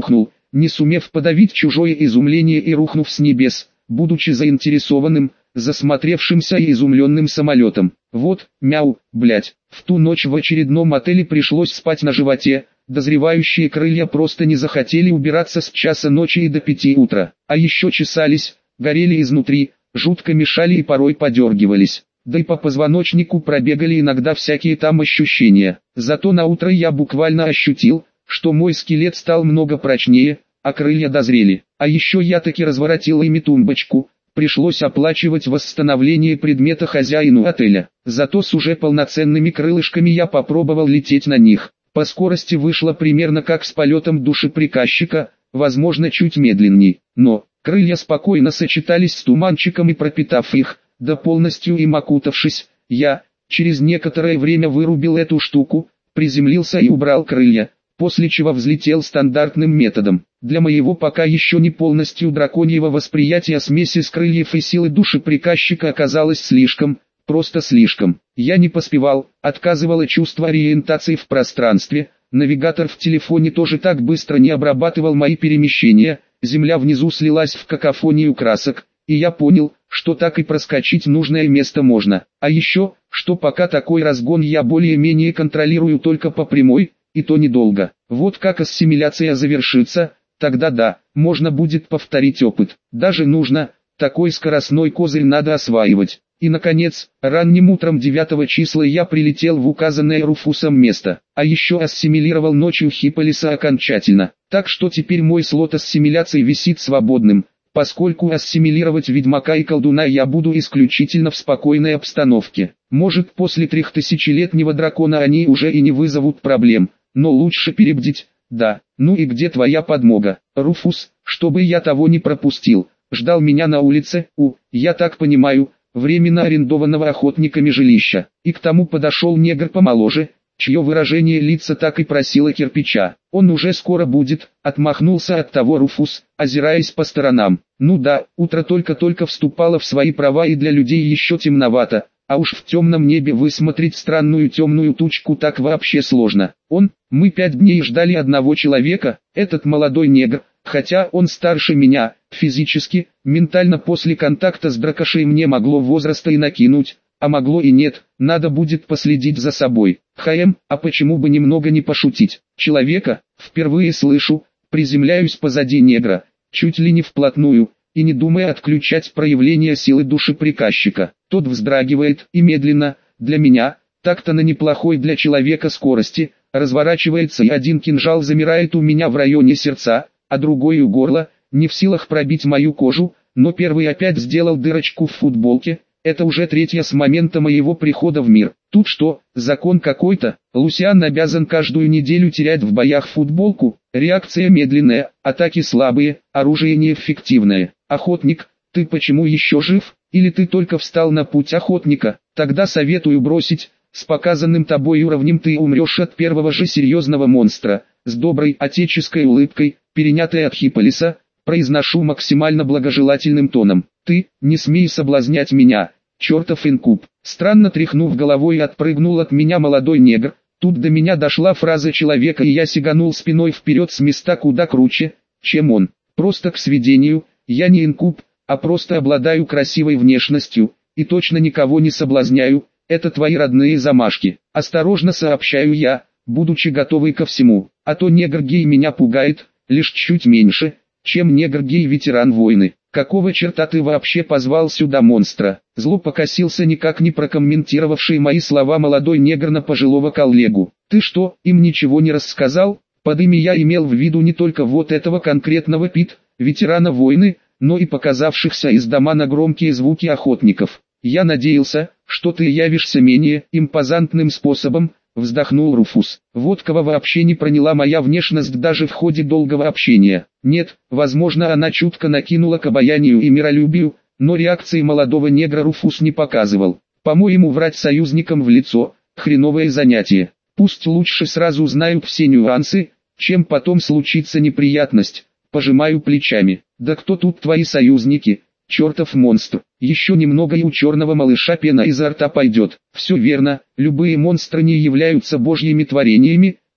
не сумев подавить чужое изумление и рухнув с небес, будучи заинтересованным, засмотревшимся и изумленным самолетом. Вот, мяу, блять, в ту ночь в очередном отеле пришлось спать на животе, дозревающие крылья просто не захотели убираться с часа ночи и до пяти утра, а еще чесались, горели изнутри, жутко мешали и порой подергивались. Да и по позвоночнику пробегали иногда всякие там ощущения. Зато на утро я буквально ощутил, что мой скелет стал много прочнее, а крылья дозрели. А еще я таки разворотил ими тумбочку, пришлось оплачивать восстановление предмета хозяину отеля. Зато с уже полноценными крылышками я попробовал лететь на них. По скорости вышло примерно как с полетом душеприказчика, возможно чуть медленней. Но, крылья спокойно сочетались с туманчиком и пропитав их, да полностью им окутавшись, я, через некоторое время вырубил эту штуку, приземлился и убрал крылья, после чего взлетел стандартным методом. Для моего пока еще не полностью драконьего восприятия смеси с крыльев и силы душеприказчика оказалось слишком, просто слишком. Я не поспевал, отказывало чувство ориентации в пространстве, навигатор в телефоне тоже так быстро не обрабатывал мои перемещения, земля внизу слилась в какофонию красок, и я понял, что так и проскочить нужное место можно. А еще, что пока такой разгон я более-менее контролирую только по прямой, и то недолго. Вот как ассимиляция завершится, тогда да, можно будет повторить опыт. Даже нужно, такой скоростной козырь надо осваивать. И наконец, ранним утром девятого числа я прилетел в указанное Руфусом место. А еще ассимилировал ночью Хиполиса окончательно. Так что теперь мой слот ассимиляции висит свободным, поскольку ассимилировать ведьмака и колдуна я буду исключительно в спокойной обстановке. Может, после трехтысячелетнего дракона они уже и не вызовут проблем, но лучше перебдить, да. Ну и где твоя подмога, Руфус, чтобы я того не пропустил, ждал меня на улице, у, я так понимаю, временно арендованного охотниками жилища. И к тому подошел негр помоложе, чье выражение лица так и просило кирпича. Он уже скоро будет, отмахнулся от того Руфус, озираясь по сторонам. Ну да, утро только-только вступало в свои права и для людей еще темновато, а уж в темном небе высмотреть странную темную тучку так вообще сложно. Он, мы пять дней ждали одного человека, этот молодой негр, хотя он старше меня, физически, ментально после контакта с дракошей мне могло возраста и накинуть, а могло и нет, надо будет последить за собой. Хаем, а почему бы немного не пошутить? Человека, впервые слышу, приземляюсь позади негра, чуть ли не вплотную, и не думая отключать проявление силы душеприказчика. Тот вздрагивает и медленно, для меня, так-то на неплохой для человека скорости, разворачивается и один кинжал замирает у меня в районе сердца, а другой у горла, не в силах пробить мою кожу, но первый опять сделал дырочку в футболке. Это уже третья с момента моего прихода в мир. Тут что, закон какой-то? Лусиан обязан каждую неделю терять в боях футболку? Реакция медленная, атаки слабые, оружие неэффективное. Охотник, ты почему еще жив? Или ты только встал на путь охотника? Тогда советую бросить. С показанным тобой уровнем ты умрешь от первого же серьезного монстра. С доброй отеческой улыбкой, перенятой от Хиполиса, произношу максимально благожелательным тоном. Ты, не смей соблазнять меня, чертов инкуб. Странно тряхнув головой, отпрыгнул от меня молодой негр. Тут до меня дошла фраза человека, и я сиганул спиной вперед с места куда круче, чем он. Просто к сведению, я не инкуб, а просто обладаю красивой внешностью, и точно никого не соблазняю, это твои родные замашки. Осторожно сообщаю я, будучи готовый ко всему, а то негр-гей меня пугает, лишь чуть меньше, чем негр-гей ветеран войны. Какого черта ты вообще позвал сюда монстра? Зло покосился никак не прокомментировавший мои слова молодой негр на пожилого коллегу. Ты что, им ничего не рассказал? Под ими я имел в виду не только вот этого конкретного Пит, ветерана войны, но и показавшихся из дома на громкие звуки охотников. Я надеялся, что ты явишься менее импозантным способом, вздохнул Руфус. Вот кого вообще не проняла моя внешность даже в ходе долгого общения. Нет, возможно, она чутко накинула к обаянию и миролюбию, но реакции молодого негра Руфус не показывал. По-моему, врать союзникам в лицо – хреновое занятие. Пусть лучше сразу знают все нюансы, чем потом случится неприятность. Пожимаю плечами. Да кто тут твои союзники? Чертов монстр. Еще немного и у черного малыша пена изо рта пойдет. Все верно, любые монстры не являются божьими творениями,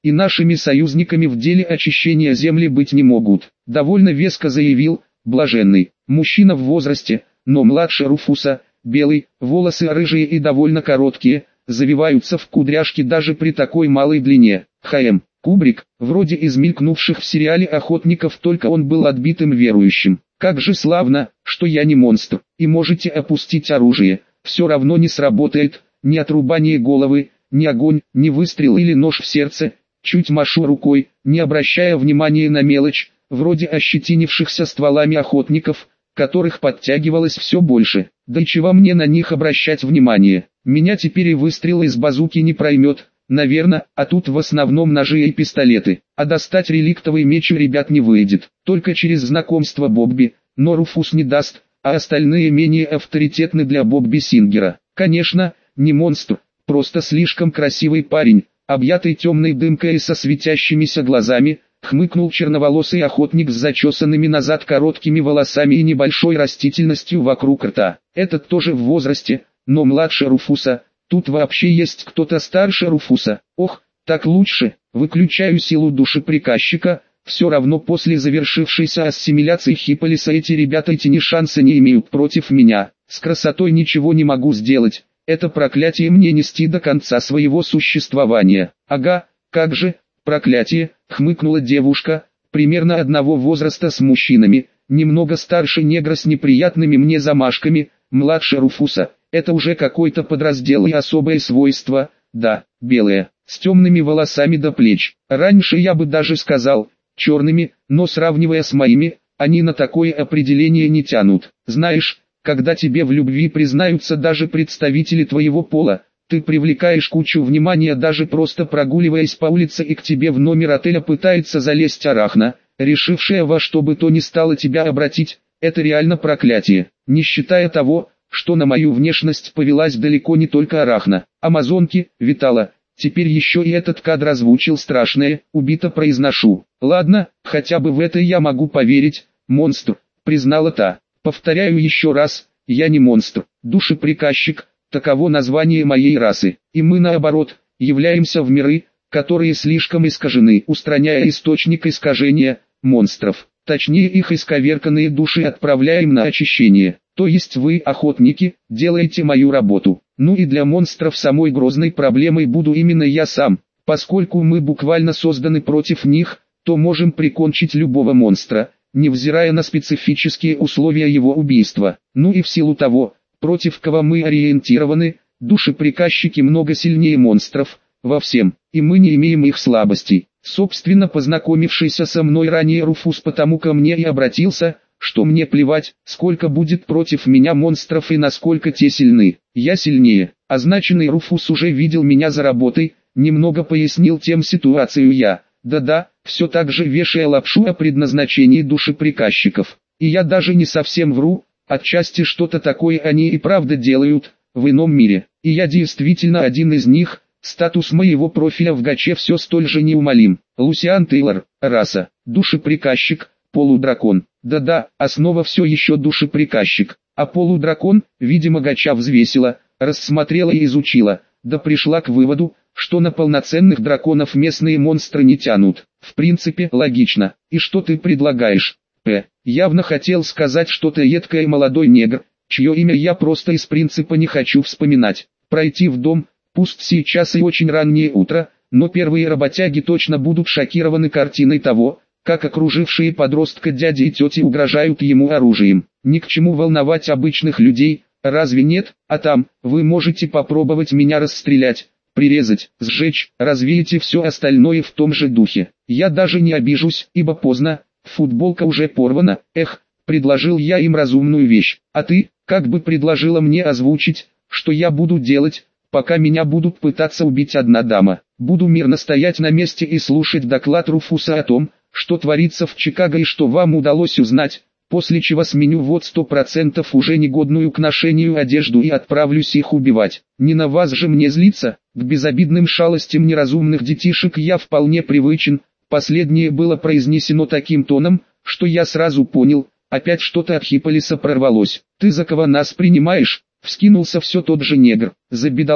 и нашими союзниками в деле очищения земли быть не могут. Довольно веско заявил блаженный. Мужчина в возрасте, но младше Руфуса, белый, волосы рыжие и довольно короткие, завиваются в кудряшки даже при такой малой длине. Х.М. Кубрик, вроде из мелькнувших в сериале «Охотников», только он был отбитым верующим. Как же славно, что я не монстр, и можете опустить оружие, все равно не сработает, ни отрубание головы, ни огонь, ни выстрел или нож в сердце. Чуть машу рукой, не обращая внимания на мелочь, вроде ощетинившихся стволами охотников, которых подтягивалось все больше. Да и чего мне на них обращать внимание? Меня теперь и выстрел из базуки не проймет, наверное, а тут в основном ножи и пистолеты. А достать реликтовый меч у ребят не выйдет, только через знакомство Бобби, но Руфус не даст, а остальные менее авторитетны для Бобби Сингера. Конечно, не монстр, просто слишком красивый парень, объятый темной дымкой и со светящимися глазами, хмыкнул черноволосый охотник с зачесанными назад короткими волосами и небольшой растительностью вокруг рта. Этот тоже в возрасте, но младше Руфуса. Тут вообще есть кто-то старше Руфуса. Ох, так лучше. Выключаю силу души приказчика. Все равно после завершившейся ассимиляции Хипполиса эти ребята и тени шанса не имеют против меня. С красотой ничего не могу сделать. Это проклятие мне нести до конца своего существования. Ага, как же, проклятие, хмыкнула девушка, примерно одного возраста с мужчинами, немного старше негра с неприятными мне замашками, младше Руфуса. Это уже какой-то подраздел и особое свойство, да, белое, с темными волосами до плеч. Раньше я бы даже сказал, черными, но сравнивая с моими, они на такое определение не тянут. Знаешь, когда тебе в любви признаются даже представители твоего пола, ты привлекаешь кучу внимания, даже просто прогуливаясь по улице, и к тебе в номер отеля пытается залезть арахна, решившая во что бы то ни стало тебя обратить. Это реально проклятие, не считая того, что на мою внешность повелась далеко не только арахна. Амазонки, Витала, теперь еще и этот кадр озвучил страшное, убито произношу. Ладно, хотя бы в это я могу поверить, монстр, признала та. Повторяю еще раз, я не монстр, душеприказчик, таково название моей расы, и мы наоборот, являемся в миры, которые слишком искажены, устраняя источник искажения, монстров, точнее их исковерканные души отправляем на очищение, то есть вы, охотники, делаете мою работу. Ну и для монстров самой грозной проблемой буду именно я сам, поскольку мы буквально созданы против них, то можем прикончить любого монстра, невзирая на специфические условия его убийства. Ну и в силу того, против кого мы ориентированы, душеприказчики много сильнее монстров, во всем, и мы не имеем их слабостей. Собственно, познакомившийся со мной ранее Руфус потому ко мне и обратился, что мне плевать, сколько будет против меня монстров и насколько те сильны. Я сильнее. Означенный Руфус уже видел меня за работой, немного пояснил тем ситуацию я. Да-да, все так же вешая лапшу о предназначении душеприказчиков. И я даже не совсем вру, отчасти что-то такое они и правда делают, в ином мире. И я действительно один из них, статус моего профиля в гаче все столь же неумолим. Лусиан Тейлор, раса, душеприказчик, полудракон. Да-да, основа все еще душеприказчик. А полудракон, видимо, гача взвесила, рассмотрела и изучила, да пришла к выводу, что на полноценных драконов местные монстры не тянут. В принципе, логично. И что ты предлагаешь? П. Явно хотел сказать что-то едкое молодой негр, чье имя я просто из принципа не хочу вспоминать. Пройти в дом, пусть сейчас и очень раннее утро, но первые работяги точно будут шокированы картиной того, как окружившие подростка дяди и тети угрожают ему оружием. Ни к чему волновать обычных людей, разве нет? А там, вы можете попробовать меня расстрелять, прирезать, сжечь, развеете все остальное в том же духе. Я даже не обижусь, ибо поздно, футболка уже порвана. Эх, предложил я им разумную вещь. А ты, как бы предложила мне озвучить, что я буду делать, пока меня будут пытаться убить одна дама. Буду мирно стоять на месте и слушать доклад Руфуса о том, что творится в Чикаго и что вам удалось узнать, после чего сменю вот сто процентов уже негодную к ношению одежду и отправлюсь их убивать. Не на вас же мне злиться, к безобидным шалостям неразумных детишек я вполне привычен. Последнее было произнесено таким тоном, что я сразу понял, опять что-то от Хипполиса прорвалось. Ты за кого нас принимаешь? Вскинулся все тот же негр. За бедолаг,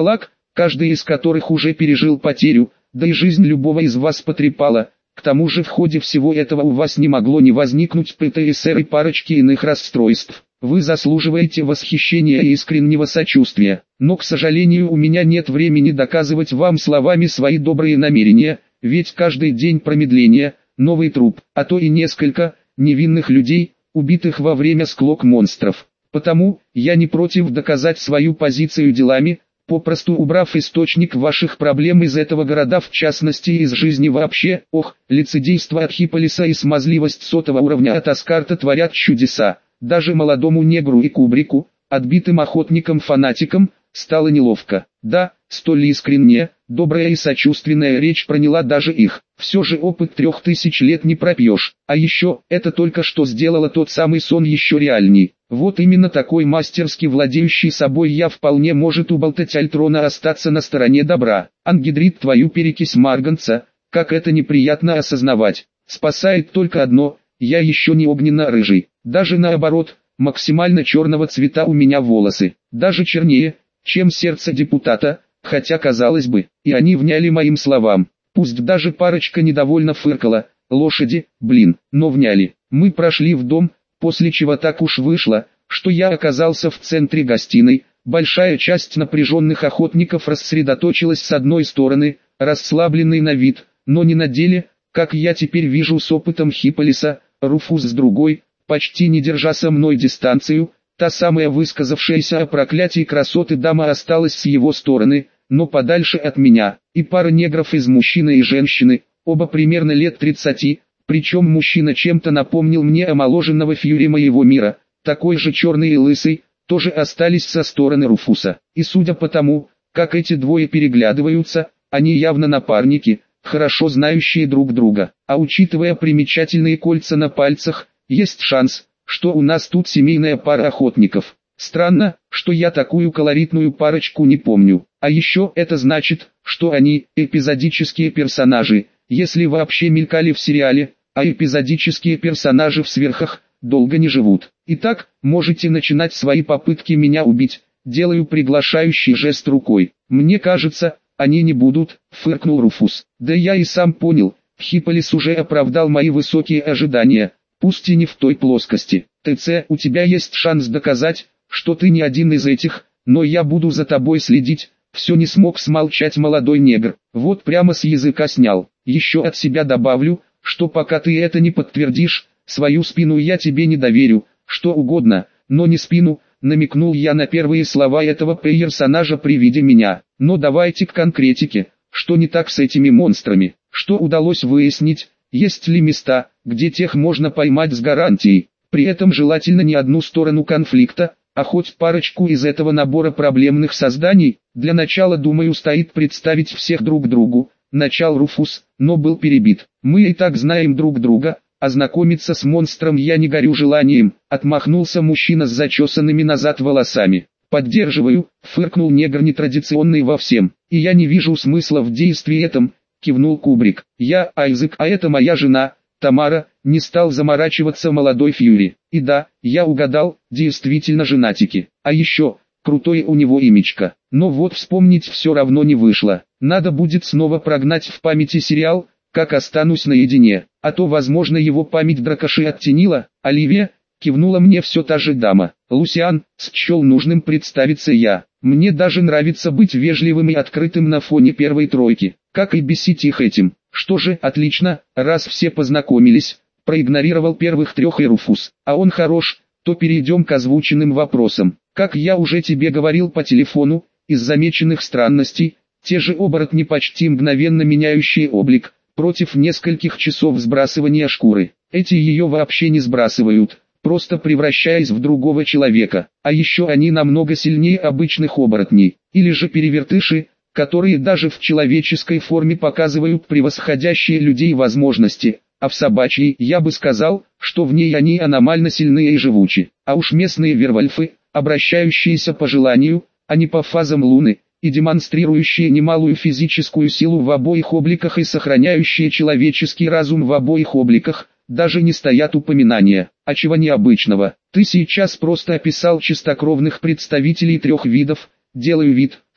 каждый из которых уже пережил потерю, да и жизнь любого из вас потрепала. К тому же в ходе всего этого у вас не могло не возникнуть пэ тэ эс эр и парочки иных расстройств. Вы заслуживаете восхищения и искреннего сочувствия, но, к сожалению, у меня нет времени доказывать вам словами свои добрые намерения, ведь каждый день промедления – новый труп, а то и несколько невинных людей, убитых во время склок монстров. Потому, я не против доказать свою позицию делами, попросту убрав источник ваших проблем из этого города, в частности из жизни вообще. Ох, лицедейство от Хипполиса и смазливость сотого уровня от Аскарта творят чудеса. Даже молодому негру и Кубрику, отбитым охотникам-фанатикам, стало неловко. Да, столь искренняя, добрая и сочувственная речь проняла даже их. Все же опыт трех тысяч лет не пропьешь. А еще, это только что сделало тот самый сон еще реальней. Вот именно такой мастерски владеющий собой я вполне может уболтать Альтрона остаться на стороне добра. Ангидрид, твою перекись марганца, как это неприятно осознавать. Спасает только одно, я еще не огненно-рыжий. Даже наоборот, максимально черного цвета у меня волосы. Даже чернее, чем сердце депутата, хотя казалось бы, и они вняли моим словам. Пусть даже парочка недовольно фыркала, лошади, блин, но вняли. Мы прошли в дом, после чего так уж вышло, что я оказался в центре гостиной. Большая часть напряженных охотников рассредоточилась с одной стороны, расслабленный на вид, но не на деле, как я теперь вижу с опытом Хипполиса, Руфус с другой, почти не держа со мной дистанцию. Та самая высказавшаяся о проклятии красоты дама осталась с его стороны, но подальше от меня, и пара негров из мужчины и женщины, оба примерно лет тридцати, причем мужчина чем-то напомнил мне омоложенного Фьюри моего мира, такой же черный и лысый, тоже остались со стороны Руфуса. И судя по тому, как эти двое переглядываются, они явно напарники, хорошо знающие друг друга. А учитывая примечательные кольца на пальцах, есть шанс, что у нас тут семейная пара охотников. Странно, что я такую колоритную парочку не помню. А еще это значит, что они эпизодические персонажи, если вообще мелькали в сериале, а эпизодические персонажи в сверхах долго не живут. Итак, можете начинать свои попытки меня убить. Делаю приглашающий жест рукой. Мне кажется, они не будут, фыркнул Руфус. Да я и сам понял, Хипполис уже оправдал мои высокие ожидания, пусть и не в той плоскости. ТЦ, у тебя есть шанс доказать, что ты не один из этих, но я буду за тобой следить. Все не смог смолчать молодой негр, вот прямо с языка снял. Еще от себя добавлю, что пока ты это не подтвердишь, свою спину я тебе не доверю, что угодно, но не спину. Намекнул я на первые слова этого персонажа при виде меня. Но давайте к конкретике, что не так с этими монстрами, что удалось выяснить, есть ли места, где тех можно поймать с гарантией, при этом желательно не одну сторону конфликта, а хоть парочку из этого набора проблемных созданий. Для начала, думаю, стоит представить всех друг другу. Начал Руфус, но был перебит. Мы и так знаем друг друга, а знакомиться с монстром я не горю желанием, отмахнулся мужчина с зачесанными назад волосами. Поддерживаю, фыркнул негр нетрадиционный во всем, и я не вижу смысла в действии этом, кивнул Кубрик. Я Айзек, а это моя жена, Тамара, не стал заморачиваться молодой Фьюри. И да, я угадал, действительно женатики. А еще, крутое у него имечко. Но вот вспомнить все равно не вышло. Надо будет снова прогнать в памяти сериал, как останусь наедине. А то, возможно, его память дракоши оттенила. Оливия, кивнула мне все та же дама. Лусиан, счел нужным представиться я. Мне даже нравится быть вежливым и открытым на фоне первой тройки, как и бесить их этим. Что же, отлично, раз все познакомились, проигнорировал первых трех и Руфус. А он хорош, то перейдем к озвученным вопросам. Как я уже тебе говорил по телефону, из замеченных странностей, те же оборотни почти мгновенно меняющие облик, против нескольких часов сбрасывания шкуры. Эти ее вообще не сбрасывают, просто превращаясь в другого человека. А еще они намного сильнее обычных оборотней, или же перевертыши, которые даже в человеческой форме показывают превосходящие людей возможности, а в собачьей я бы сказал, что в ней они аномально сильные и живучи. А уж местные вервольфы, обращающиеся по желанию, а не по фазам луны, и демонстрирующие немалую физическую силу в обоих обликах и сохраняющие человеческий разум в обоих обликах, даже не стоят упоминания. А чего необычного? Ты сейчас просто описал чистокровных представителей трех видов. Делаю вид,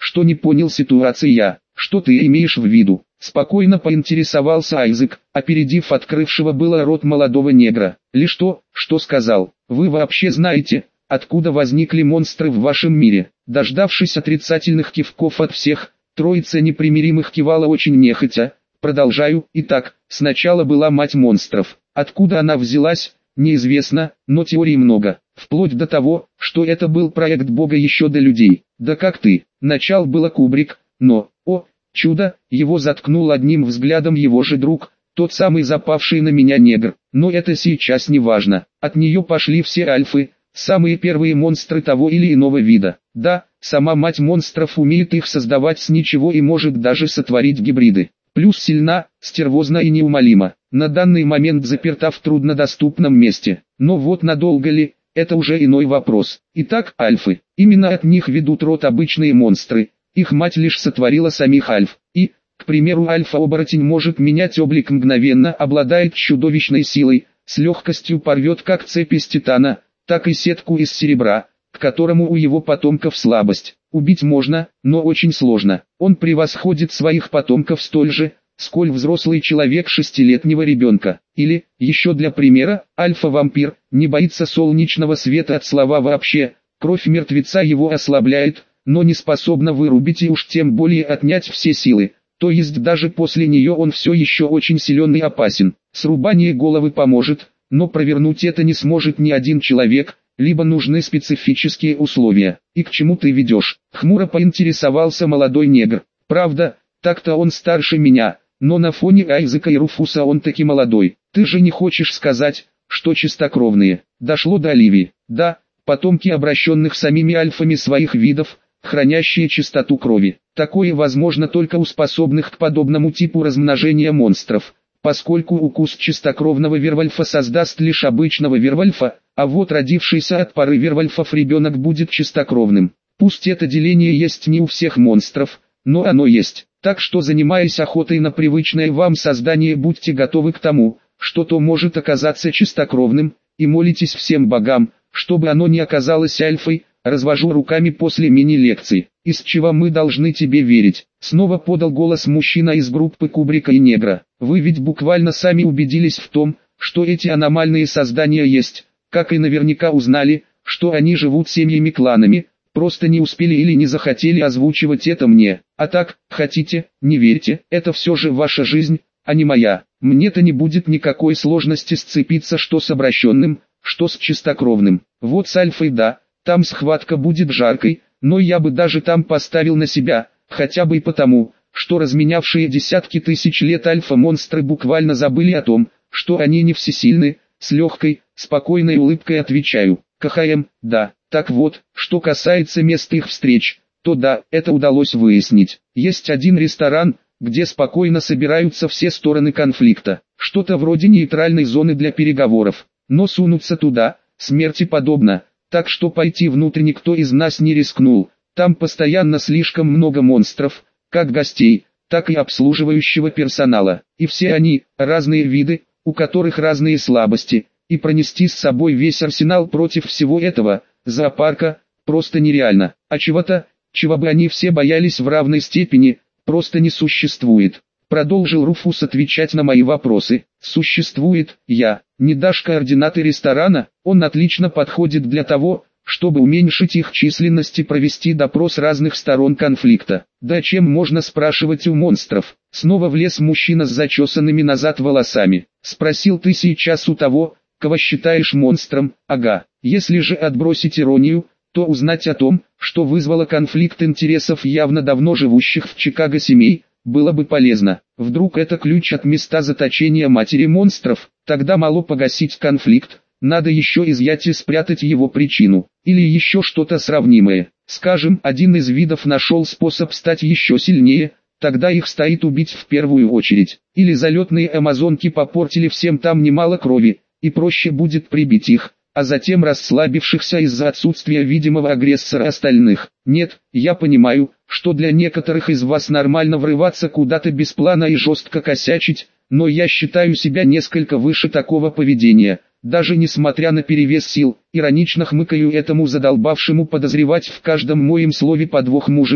что не понял ситуации я. Что ты имеешь в виду? Спокойно поинтересовался Айзек, опередив открывшего было рот молодого негра. Лишь то, что сказал. Вы вообще знаете, откуда возникли монстры в вашем мире? Дождавшись отрицательных кивков от всех, троица непримиримых кивала очень нехотя. Продолжаю. Итак, сначала была мать монстров. Откуда она взялась, неизвестно, но теорий много. Вплоть до того, что это был проект Бога еще до людей. Да как ты? Начал было Кубрик, но, о, чудо, его заткнул одним взглядом его же друг, тот самый запавший на меня негр. Но это сейчас не важно. От нее пошли все альфы, самые первые монстры того или иного вида. Да, сама мать монстров умеет их создавать с ничего и может даже сотворить гибриды. Плюс сильна, стервозна и неумолима. На данный момент заперта в труднодоступном месте. Но вот надолго ли, это уже иной вопрос. Итак, альфы. Именно от них ведут род обычные монстры. Их мать лишь сотворила самих альф. И, к примеру, альфа-оборотень может менять облик мгновенно, обладает чудовищной силой, с легкостью порвет как цепь из титана, так и сетку из серебра, к которому у его потомков слабость. Убить можно, но очень сложно. Он превосходит своих потомков столь же, сколь взрослый человек шестилетнего ребенка. Или, еще для примера, альфа-вампир, не боится солнечного света от слова вообще, кровь мертвеца его ослабляет, но не способна вырубить и уж тем более отнять все силы. То есть даже после нее он все еще очень силен и опасен. Срубание головы поможет, но провернуть это не сможет ни один человек, либо нужны специфические условия. И к чему ты ведешь? Хмуро поинтересовался молодой негр. Правда, так-то он старше меня, но на фоне Айзека и Руфуса он таки молодой. Ты же не хочешь сказать, что чистокровные? Дошло до Оливии. Да, потомки обращенных самими альфами своих видов, хранящие чистоту крови. Такое возможно только у способных к подобному типу размножения монстров, поскольку укус чистокровного вервольфа создаст лишь обычного вервольфа, а вот родившийся от пары вервольфов ребенок будет чистокровным. Пусть это деление есть не у всех монстров, но оно есть. Так что, занимаясь охотой на привычное вам создание, будьте готовы к тому, что то может оказаться чистокровным, и молитесь всем богам, чтобы оно не оказалось альфой. Развожу руками после мини-лекции. Из чего мы должны тебе верить? Снова подал голос мужчина из группы Кубрика и Негра. Вы ведь буквально сами убедились в том, что эти аномальные создания есть, как и наверняка узнали, что они живут семьями-кланами, просто не успели или не захотели озвучивать это мне. А так, хотите, не верьте, это все же ваша жизнь, а не моя. Мне-то не будет никакой сложности сцепиться что с обращенным, что с чистокровным. Вот с альфой да. Там схватка будет жаркой, но я бы даже там поставил на себя, хотя бы и потому, что разменявшие десятки тысяч лет альфа-монстры буквально забыли о том, что они не всесильны. С легкой, спокойной улыбкой отвечаю. КХМ, да. Так вот, что касается мест их встреч, то да, это удалось выяснить. Есть один ресторан, где спокойно собираются все стороны конфликта. Что-то вроде нейтральной зоны для переговоров. Но сунуться туда, смерти подобно. Так что пойти внутрь никто из нас не рискнул. Там постоянно слишком много монстров, как гостей, так и обслуживающего персонала. И все они, разные виды, у которых разные слабости. И пронести с собой весь арсенал против всего этого, зоопарка, просто нереально. А чего-то, чего бы они все боялись в равной степени, просто не существует. Продолжил Руфус отвечать на мои вопросы. Существует, я. Не дашь координаты ресторана? Он отлично подходит для того, чтобы уменьшить их численность и провести допрос разных сторон конфликта. Да чем можно спрашивать у монстров? Снова влез мужчина с зачесанными назад волосами. Спросил ты сейчас у того, кого считаешь монстром? Ага. Если же отбросить иронию, то узнать о том, что вызвало конфликт интересов явно давно живущих в Чикаго семей, было бы полезно. Вдруг это ключ от места заточения матери монстров? Тогда мало погасить конфликт, надо еще изъять и спрятать его причину. Или еще что-то сравнимое. Скажем, один из видов нашел способ стать еще сильнее, тогда их стоит убить в первую очередь. Или залетные амазонки попортили всем там немало крови, и проще будет прибить их, а затем расслабившихся из-за отсутствия видимого агрессора остальных. Нет, я понимаю, что для некоторых из вас нормально врываться куда-то без плана и жестко косячить, но я считаю себя несколько выше такого поведения, даже несмотря на перевес сил. Иронично хмыкаю этому задолбавшему подозревать в каждом моем слове подвох мужику.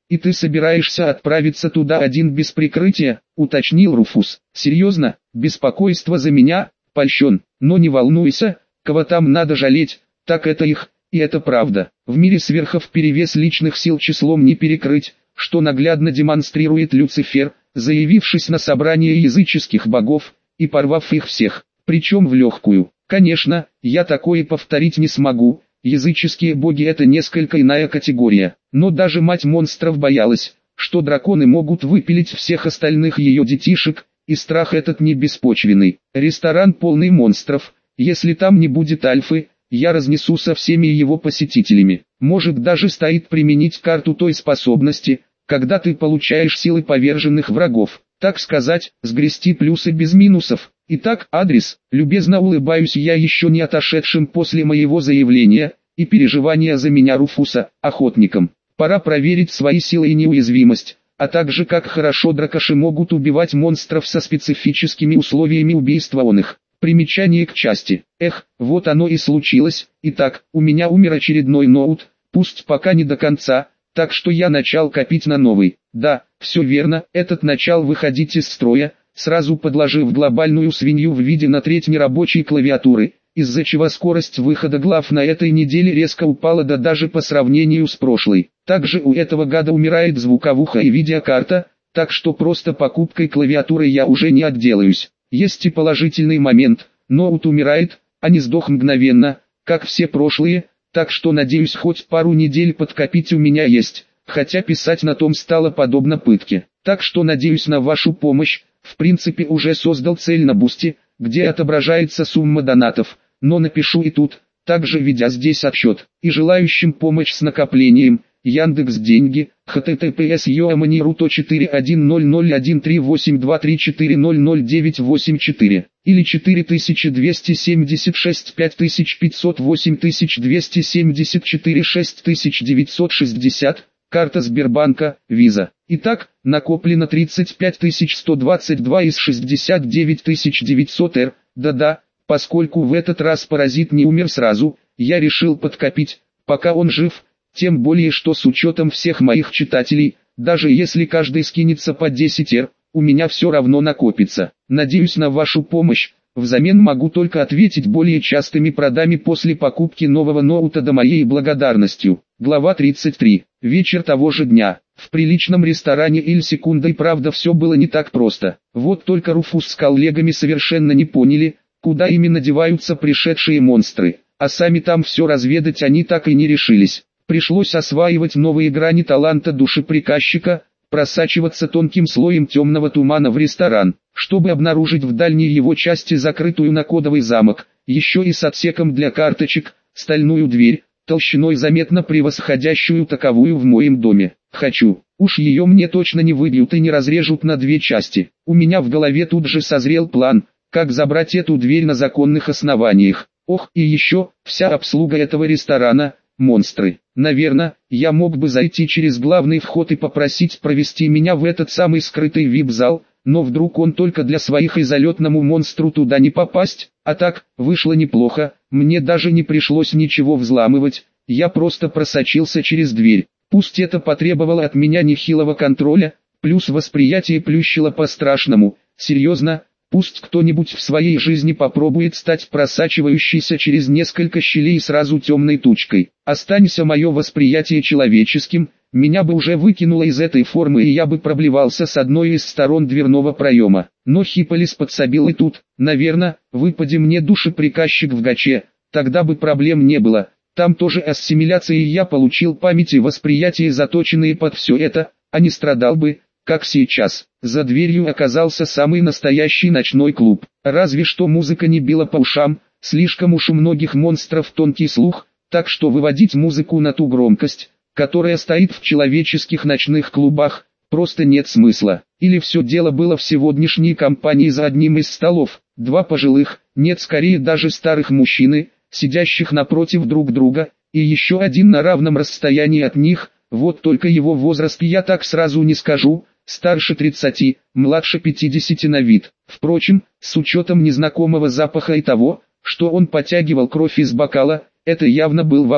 «И ты собираешься отправиться туда один без прикрытия?» — уточнил Руфус. «Серьезно? Беспокойство за меня? Польщен. Но не волнуйся, кого там надо жалеть, так это их, и это правда. В мире сверхов перевес личных сил числом не перекрыть, что наглядно демонстрирует Люцифер, заявившись на собрание языческих богов и порвав их всех, причем в легкую. Конечно, я такое повторить не смогу, языческие боги это несколько иная категория, но даже мать монстров боялась, что драконы могут выпилить всех остальных ее детишек, и страх этот не беспочвенный. Ресторан полный монстров, если там не будет альфы, я разнесу со всеми его посетителями. Может даже стоит применить карту той способности, когда ты получаешь силы поверженных врагов, так сказать, сгрести плюсы без минусов. Итак, адрес, любезно улыбаюсь я еще не отошедшим после моего заявления и переживания за меня Руфуса, охотникам. Пора проверить свои силы и неуязвимость, а также как хорошо дракоши могут убивать монстров со специфическими условиями убийства он их. Примечание к части. Эх, вот оно и случилось. Итак, у меня умер очередной ноут, пусть пока не до конца, так что я начал копить на новый. Да, все верно, этот начал выходить из строя, сразу подложив глобальную свинью в виде на треть нерабочей клавиатуры, из-за чего скорость выхода глав на этой неделе резко упала, да даже по сравнению с прошлой. Также у этого гада умирает звуковуха и видеокарта, так что просто покупкой клавиатуры я уже не отделаюсь. Есть и положительный момент, ноут умирает, а не сдох мгновенно, как все прошлые, так что надеюсь хоть пару недель подкопить у меня есть, хотя писать на том стало подобно пытке. Так что надеюсь на вашу помощь, в принципе уже создал цель на Бусти, где отображается сумма донатов, но напишу и тут, также ведя здесь отсчет, и желающим помощь с накоплением, Яндекс.Деньги, https yoamani.ru четыре один ноль ноль один три восемь два три четыре ноль ноль девять восемь четыре, или четыре двести семьдесят шесть пять пятьсот восемь двести семьдесят четыре шесть девятьсот шестьдесят, карта Сбербанка, Виза. Итак, накоплено тридцать пять тысяч сто двадцать два из шестьдесят девять тысяч девятьсот эр, да-да, поскольку в этот раз паразит не умер сразу, я решил подкопить, пока он жив. Тем более что с учетом всех моих читателей, даже если каждый скинется по десять эр, у меня все равно накопится. Надеюсь на вашу помощь, взамен могу только ответить более частыми продами после покупки нового ноута до моей благодарностью. Глава тридцать три. Вечер того же дня. В приличном ресторане Иль Секунда и правда все было не так просто. Вот только Руфус с коллегами совершенно не поняли, куда именно деваются пришедшие монстры, а сами там все разведать они так и не решились. Пришлось осваивать новые грани таланта душеприказчика, просачиваться тонким слоем темного тумана в ресторан, чтобы обнаружить в дальней его части закрытую на кодовый замок, еще и с отсеком для карточек, стальную дверь, толщиной заметно превосходящую таковую в моем доме. Хочу, уж ее мне точно не выбьют и не разрежут на две части. У меня в голове тут же созрел план, как забрать эту дверь на законных основаниях. Ох, и еще, вся обслуга этого ресторана – монстры. Наверное, я мог бы зайти через главный вход и попросить провести меня в этот самый скрытый вип-зал, но вдруг он только для своих и залетному монстру туда не попасть, а так, вышло неплохо, мне даже не пришлось ничего взламывать, я просто просочился через дверь. Пусть это потребовало от меня нехилого контроля, плюс восприятие плющило по-страшному, серьезно. Пусть кто-нибудь в своей жизни попробует стать просачивающейся через несколько щелей сразу темной тучкой. Останься мое восприятие человеческим, меня бы уже выкинуло из этой формы и я бы проблевался с одной из сторон дверного проема. Но Хиполис подсобил и тут, наверное, выпади мне душеприказчик в гаче, тогда бы проблем не было. Там тоже ассимиляция и я получил память и восприятие заточенные под все это, а не страдал бы. Как сейчас, за дверью оказался самый настоящий ночной клуб. Разве что музыка не била по ушам, слишком уж у многих монстров тонкий слух, так что выводить музыку на ту громкость, которая стоит в человеческих ночных клубах, просто нет смысла. Или все дело было в сегодняшней компании за одним из столов, два пожилых, нет скорее даже старых мужчины, сидящих напротив друг друга, и еще один на равном расстоянии от них, вот только его возраст я так сразу не скажу. Старше тридцати, младше пятидесяти на вид. Впрочем, с учетом незнакомого запаха и того, что он потягивал кровь из бокала, это явно был вампир.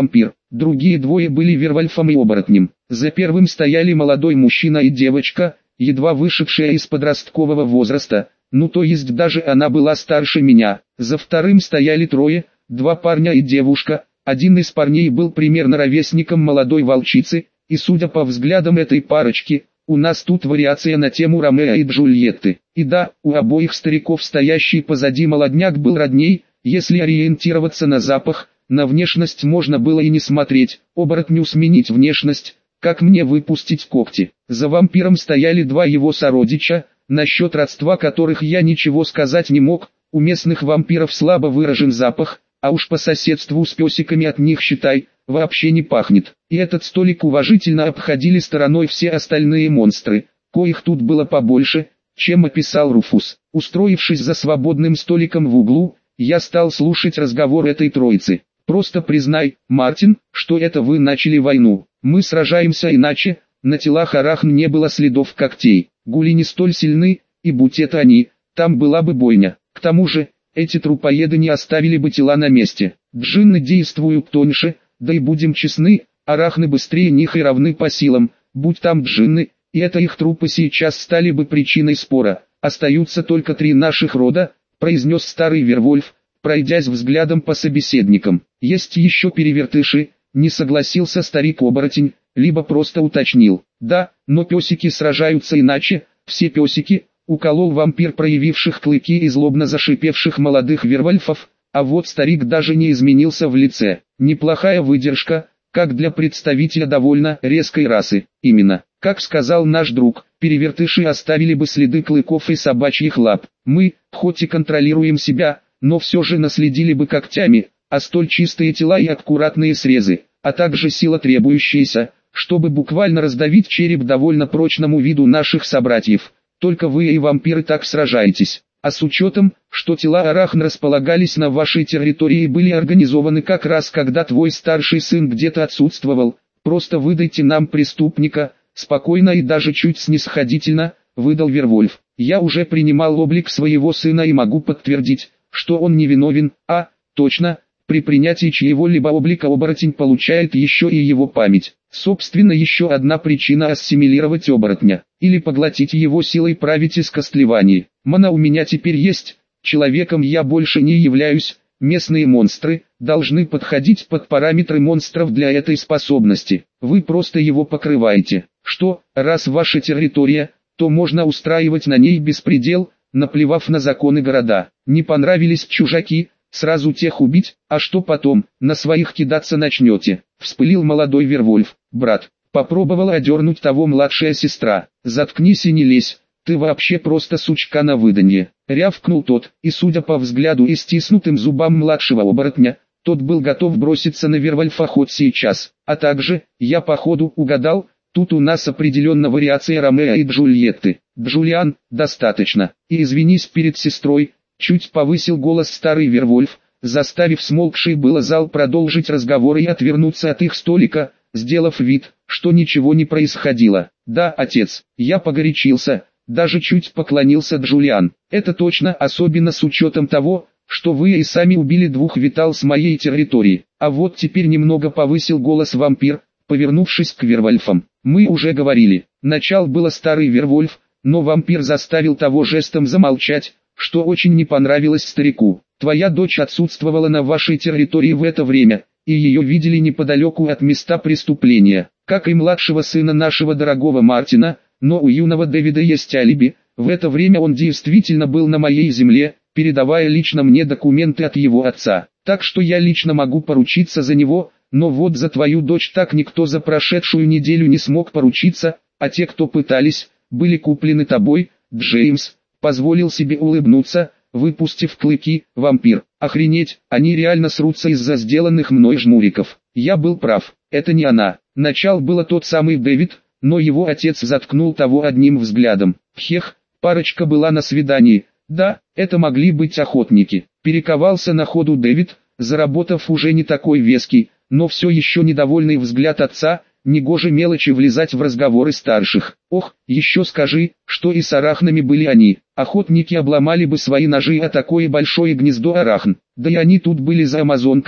другие двое были вервольфом и оборотнем. За первым стояли молодой мужчина и девочка, едва вышедшая из подросткового возраста, ну то есть даже она была старше меня. За вторым стояли трое, два парня и девушка, один из парней был примерно ровесником молодой волчицы, и судя по взглядам этой парочки, у нас тут вариация на тему Ромео и Джульетты. И да, у обоих стариков стоящий позади молодняк был родней, если ориентироваться на запах, на внешность можно было и не смотреть, оборотню сменить внешность, как мне выпустить когти. За вампиром стояли два его сородича, насчет родства которых я ничего сказать не мог, у местных вампиров слабо выражен запах, а уж по соседству с песиками от них, считай, вообще не пахнет. И этот столик уважительно обходили стороной все остальные монстры, коих тут было побольше, чем описал Руфус. Устроившись за свободным столиком в углу, я стал слушать разговор этой троицы. «Просто признай, Мартин, что это вы начали войну. Мы сражаемся иначе, на телах арахн не было следов когтей. Гули не столь сильны, и будь это они, там была бы бойня. К тому же, эти трупоеды не оставили бы тела на месте. Джинны действуют тоньше, да и будем честны, арахны быстрее них и равны по силам, будь там джинны, и это их трупы сейчас стали бы причиной спора. Остаются только три наших рода», — произнес старый Вервольф, пройдясь взглядом по собеседникам. «Есть еще перевертыши», — не согласился старик-оборотень, либо просто уточнил. «Да, но песики сражаются иначе, все песики», — уколол вампир проявивших клыки и злобно зашипевших молодых вервольфов, а вот старик даже не изменился в лице. Неплохая выдержка, как для представителя довольно резкой расы. Именно, как сказал наш друг, перевертыши оставили бы следы клыков и собачьих лап. Мы, хоть и контролируем себя, но все же наследили бы когтями, а столь чистые тела и аккуратные срезы, а также сила требующаяся, чтобы буквально раздавить череп довольно прочному виду наших собратьев. Только вы и вампиры так сражаетесь. А с учетом, что тела арахн располагались на вашей территории и были организованы как раз когда твой старший сын где-то отсутствовал, просто выдайте нам преступника, спокойно и даже чуть снисходительно, выдал Вервольф. Я уже принимал облик своего сына и могу подтвердить, что он невиновен, а, точно, при принятии чьего-либо облика оборотень получает еще и его память. Собственно, еще одна причина ассимилировать оборотня, или поглотить его силой править из костлевания. Мана у меня теперь есть, человеком я больше не являюсь, местные монстры должны подходить под параметры монстров для этой способности. Вы просто его покрываете. Что, раз ваша территория, то можно устраивать на ней беспредел, наплевав на законы города. Не понравились чужаки, сразу тех убить, а что потом, на своих кидаться начнете, вспылил молодой Вервольф. Брат, попробовала одернуть того младшая сестра. Заткнись и не лезь, ты вообще просто сучка на выданье, рявкнул тот, и судя по взгляду и стиснутым зубам младшего оборотня, тот был готов броситься на Вервольфа хоть сейчас. А также, я походу угадал, тут у нас определенно вариация Ромео и Джульетты. Джулиан, достаточно, и извинись перед сестрой, чуть повысил голос старый Вервольф, заставив смолкший было зал продолжить разговор и отвернуться от их столика, сделав вид, что ничего не происходило. Да, отец, я погорячился, даже чуть поклонился Джулиан. Это точно, особенно с учетом того, что вы и сами убили двух витал с моей территории. А вот теперь немного повысил голос вампир, повернувшись к Вервольфам. Мы уже говорили, начал было старый Вервольф, но вампир заставил того жестом замолчать, что очень не понравилось старику. Твоя дочь отсутствовала на вашей территории в это время, и ее видели неподалеку от места преступления, как и младшего сына нашего дорогого Мартина, но у юного Дэвида есть алиби, в это время он действительно был на моей земле, передавая лично мне документы от его отца, так что я лично могу поручиться за него, но вот за твою дочь так никто за прошедшую неделю не смог поручиться, а те, кто пытались, были куплены тобой, Джеймс, позволил себе улыбнуться, выпустив клыки. Вампир, охренеть, они реально срутся из-за сделанных мной жмуриков. Я был прав, это не она. Начал было тот самый Дэвид, но его отец заткнул того одним взглядом. Хех, парочка была на свидании. Да, это могли быть охотники. Перековался на ходу Дэвид, заработав уже не такой веский, но все еще недовольный взгляд отца. Негоже мелочи влезать в разговоры старших. Ох, еще скажи, что и с арахнами были они. Охотники обломали бы свои ножи о такое большое гнездо арахн. Да и они тут были за амазонками,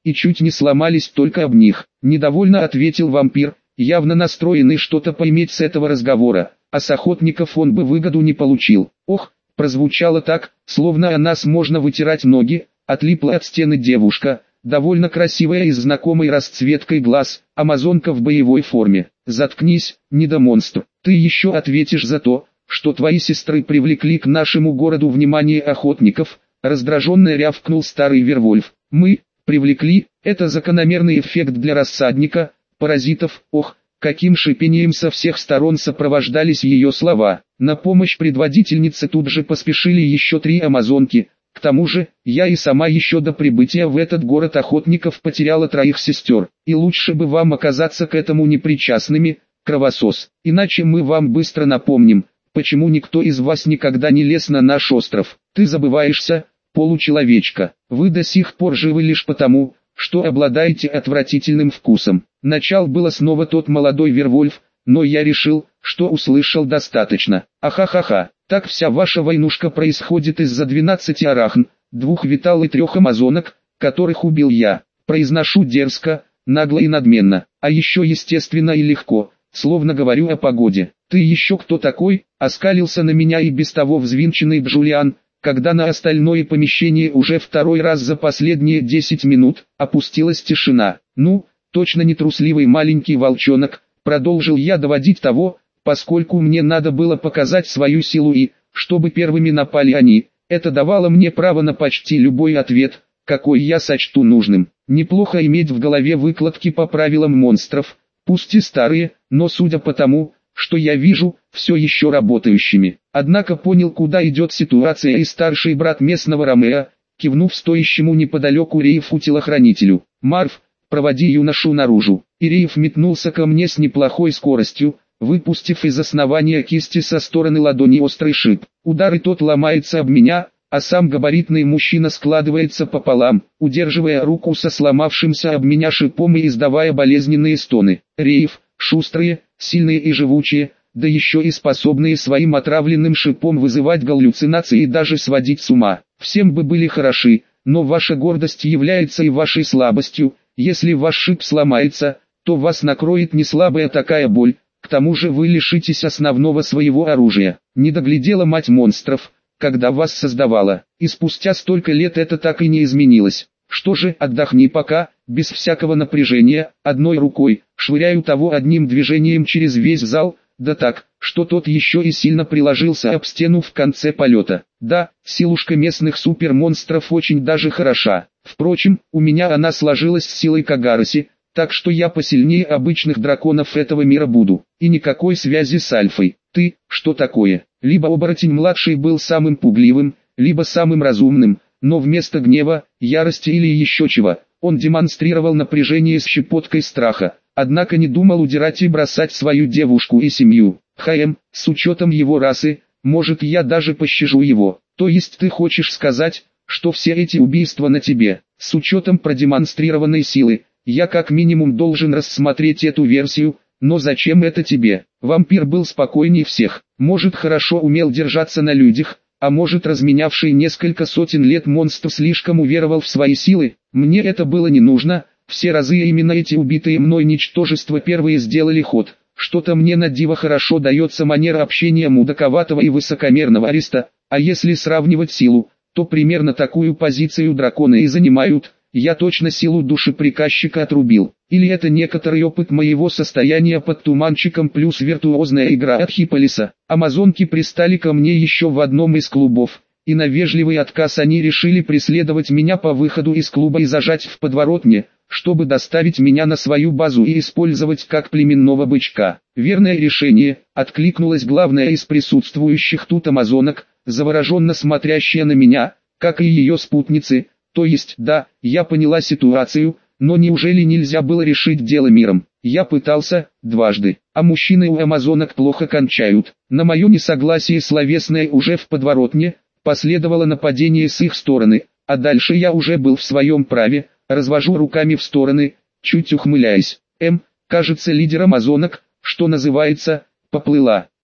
и чуть не сломались только об них. Недовольно ответил вампир, явно настроенный что-то поиметь с этого разговора, а с охотников он бы выгоду не получил. Ох, прозвучало так, словно о нас можно вытирать ноги, отлипла от стены девушка, довольно красивая и с знакомой расцветкой глаз, амазонка в боевой форме. Заткнись, недомонстр, ты еще ответишь за то, что твои сестры привлекли к нашему городу внимание охотников, раздраженно рявкнул старый Вервольф. Мы, привлекли, это закономерный эффект для рассадника, паразитов. Ох, каким шипением со всех сторон сопровождались ее слова. На помощь предводительнице тут же поспешили еще три амазонки. К тому же, я и сама еще до прибытия в этот город охотников потеряла троих сестер, и лучше бы вам оказаться к этому непричастными, кровосос, иначе мы вам быстро напомним, почему никто из вас никогда не лез на наш остров. Ты забываешься, получеловечка, вы до сих пор живы лишь потому, что обладаете отвратительным вкусом. Начал было снова тот молодой Вервольф, но я решил, что услышал достаточно. Ахахаха, так вся ваша войнушка происходит из-за двенадцати арахн, двух витал и трех амазонок, которых убил я. Произношу дерзко, нагло и надменно, а еще естественно и легко, словно говорю о погоде. Ты еще кто такой? Оскалился на меня и без того взвинченный Джулиан, когда на остальное помещение уже второй раз за последние десять минут опустилась тишина. Ну, точно не трусливый маленький волчонок, продолжил я доводить того, поскольку мне надо было показать свою силу и, чтобы первыми напали они, это давало мне право на почти любой ответ, какой я сочту нужным. Неплохо иметь в голове выкладки по правилам монстров, пусть и старые, но судя по тому, что я вижу, все еще работающими. Однако понял, куда идет ситуация, и старший брат местного Ромео, кивнув стоящему неподалеку Рейфу-телохранителю. «Марв, проводи юношу наружу». И Рейф метнулся ко мне с неплохой скоростью, выпустив из основания кисти со стороны ладони острый шип. Удар, и тот ломается об меня, а сам габаритный мужчина складывается пополам, удерживая руку со сломавшимся об меня шипом и издавая болезненные стоны. Рейф, шустрые, сильные и живучие, да еще и способные своим отравленным шипом вызывать галлюцинации и даже сводить с ума. Всем бы были хороши, но ваша гордость является и вашей слабостью. Если ваш шип сломается, то вас накроет не слабая такая боль, к тому же вы лишитесь основного своего оружия. Не доглядела мать монстров, когда вас создавала, и спустя столько лет это так и не изменилось. Что же, отдохни пока, без всякого напряжения, одной рукой, швыряю того одним движением через весь зал, да так, что тот еще и сильно приложился об стену в конце полета. Да, силушка местных супермонстров очень даже хороша. Впрочем, у меня она сложилась с силой Кагароси, так что я посильнее обычных драконов этого мира буду. И никакой связи с Альфой. Ты, что такое? Либо оборотень-младший был самым пугливым, либо самым разумным, но вместо гнева, ярости или еще чего, он демонстрировал напряжение с щепоткой страха, однако не думал удирать и бросать свою девушку и семью. Хм, с учетом его расы, может, я даже пощажу его. То есть ты хочешь сказать, что все эти убийства на тебе, с учетом продемонстрированной силы, я как минимум должен рассмотреть эту версию, но зачем это тебе? Вампир был спокойней всех, может, хорошо умел держаться на людях, а может, разменявший несколько сотен лет монстр слишком уверовал в свои силы. Мне это было не нужно, все разы именно эти убитые мной ничтожества первые сделали ход. Что-то мне на диво хорошо дается манера общения мудаковатого и высокомерного ариста, а если сравнивать силу, то примерно такую позицию драконы и занимают. Я точно силу души приказчика отрубил. Или это некоторый опыт моего состояния под туманчиком плюс виртуозная игра от Хиполиса. Амазонки пристали ко мне еще в одном из клубов, и на вежливый отказ они решили преследовать меня по выходу из клуба и зажать в подворотне, чтобы доставить меня на свою базу и использовать как племенного бычка. Верное решение, откликнулась главная из присутствующих тут амазонок, завороженно смотрящая на меня, как и ее спутницы. То есть, да, я поняла ситуацию, но неужели нельзя было решить дело миром? Я пытался, дважды, а мужчины у амазонок плохо кончают. На мое несогласие словесное уже в подворотне, последовало нападение с их стороны, а дальше я уже был в своем праве, развожу руками в стороны, чуть ухмыляясь. М, кажется, лидер амазонок, что называется, поплыла.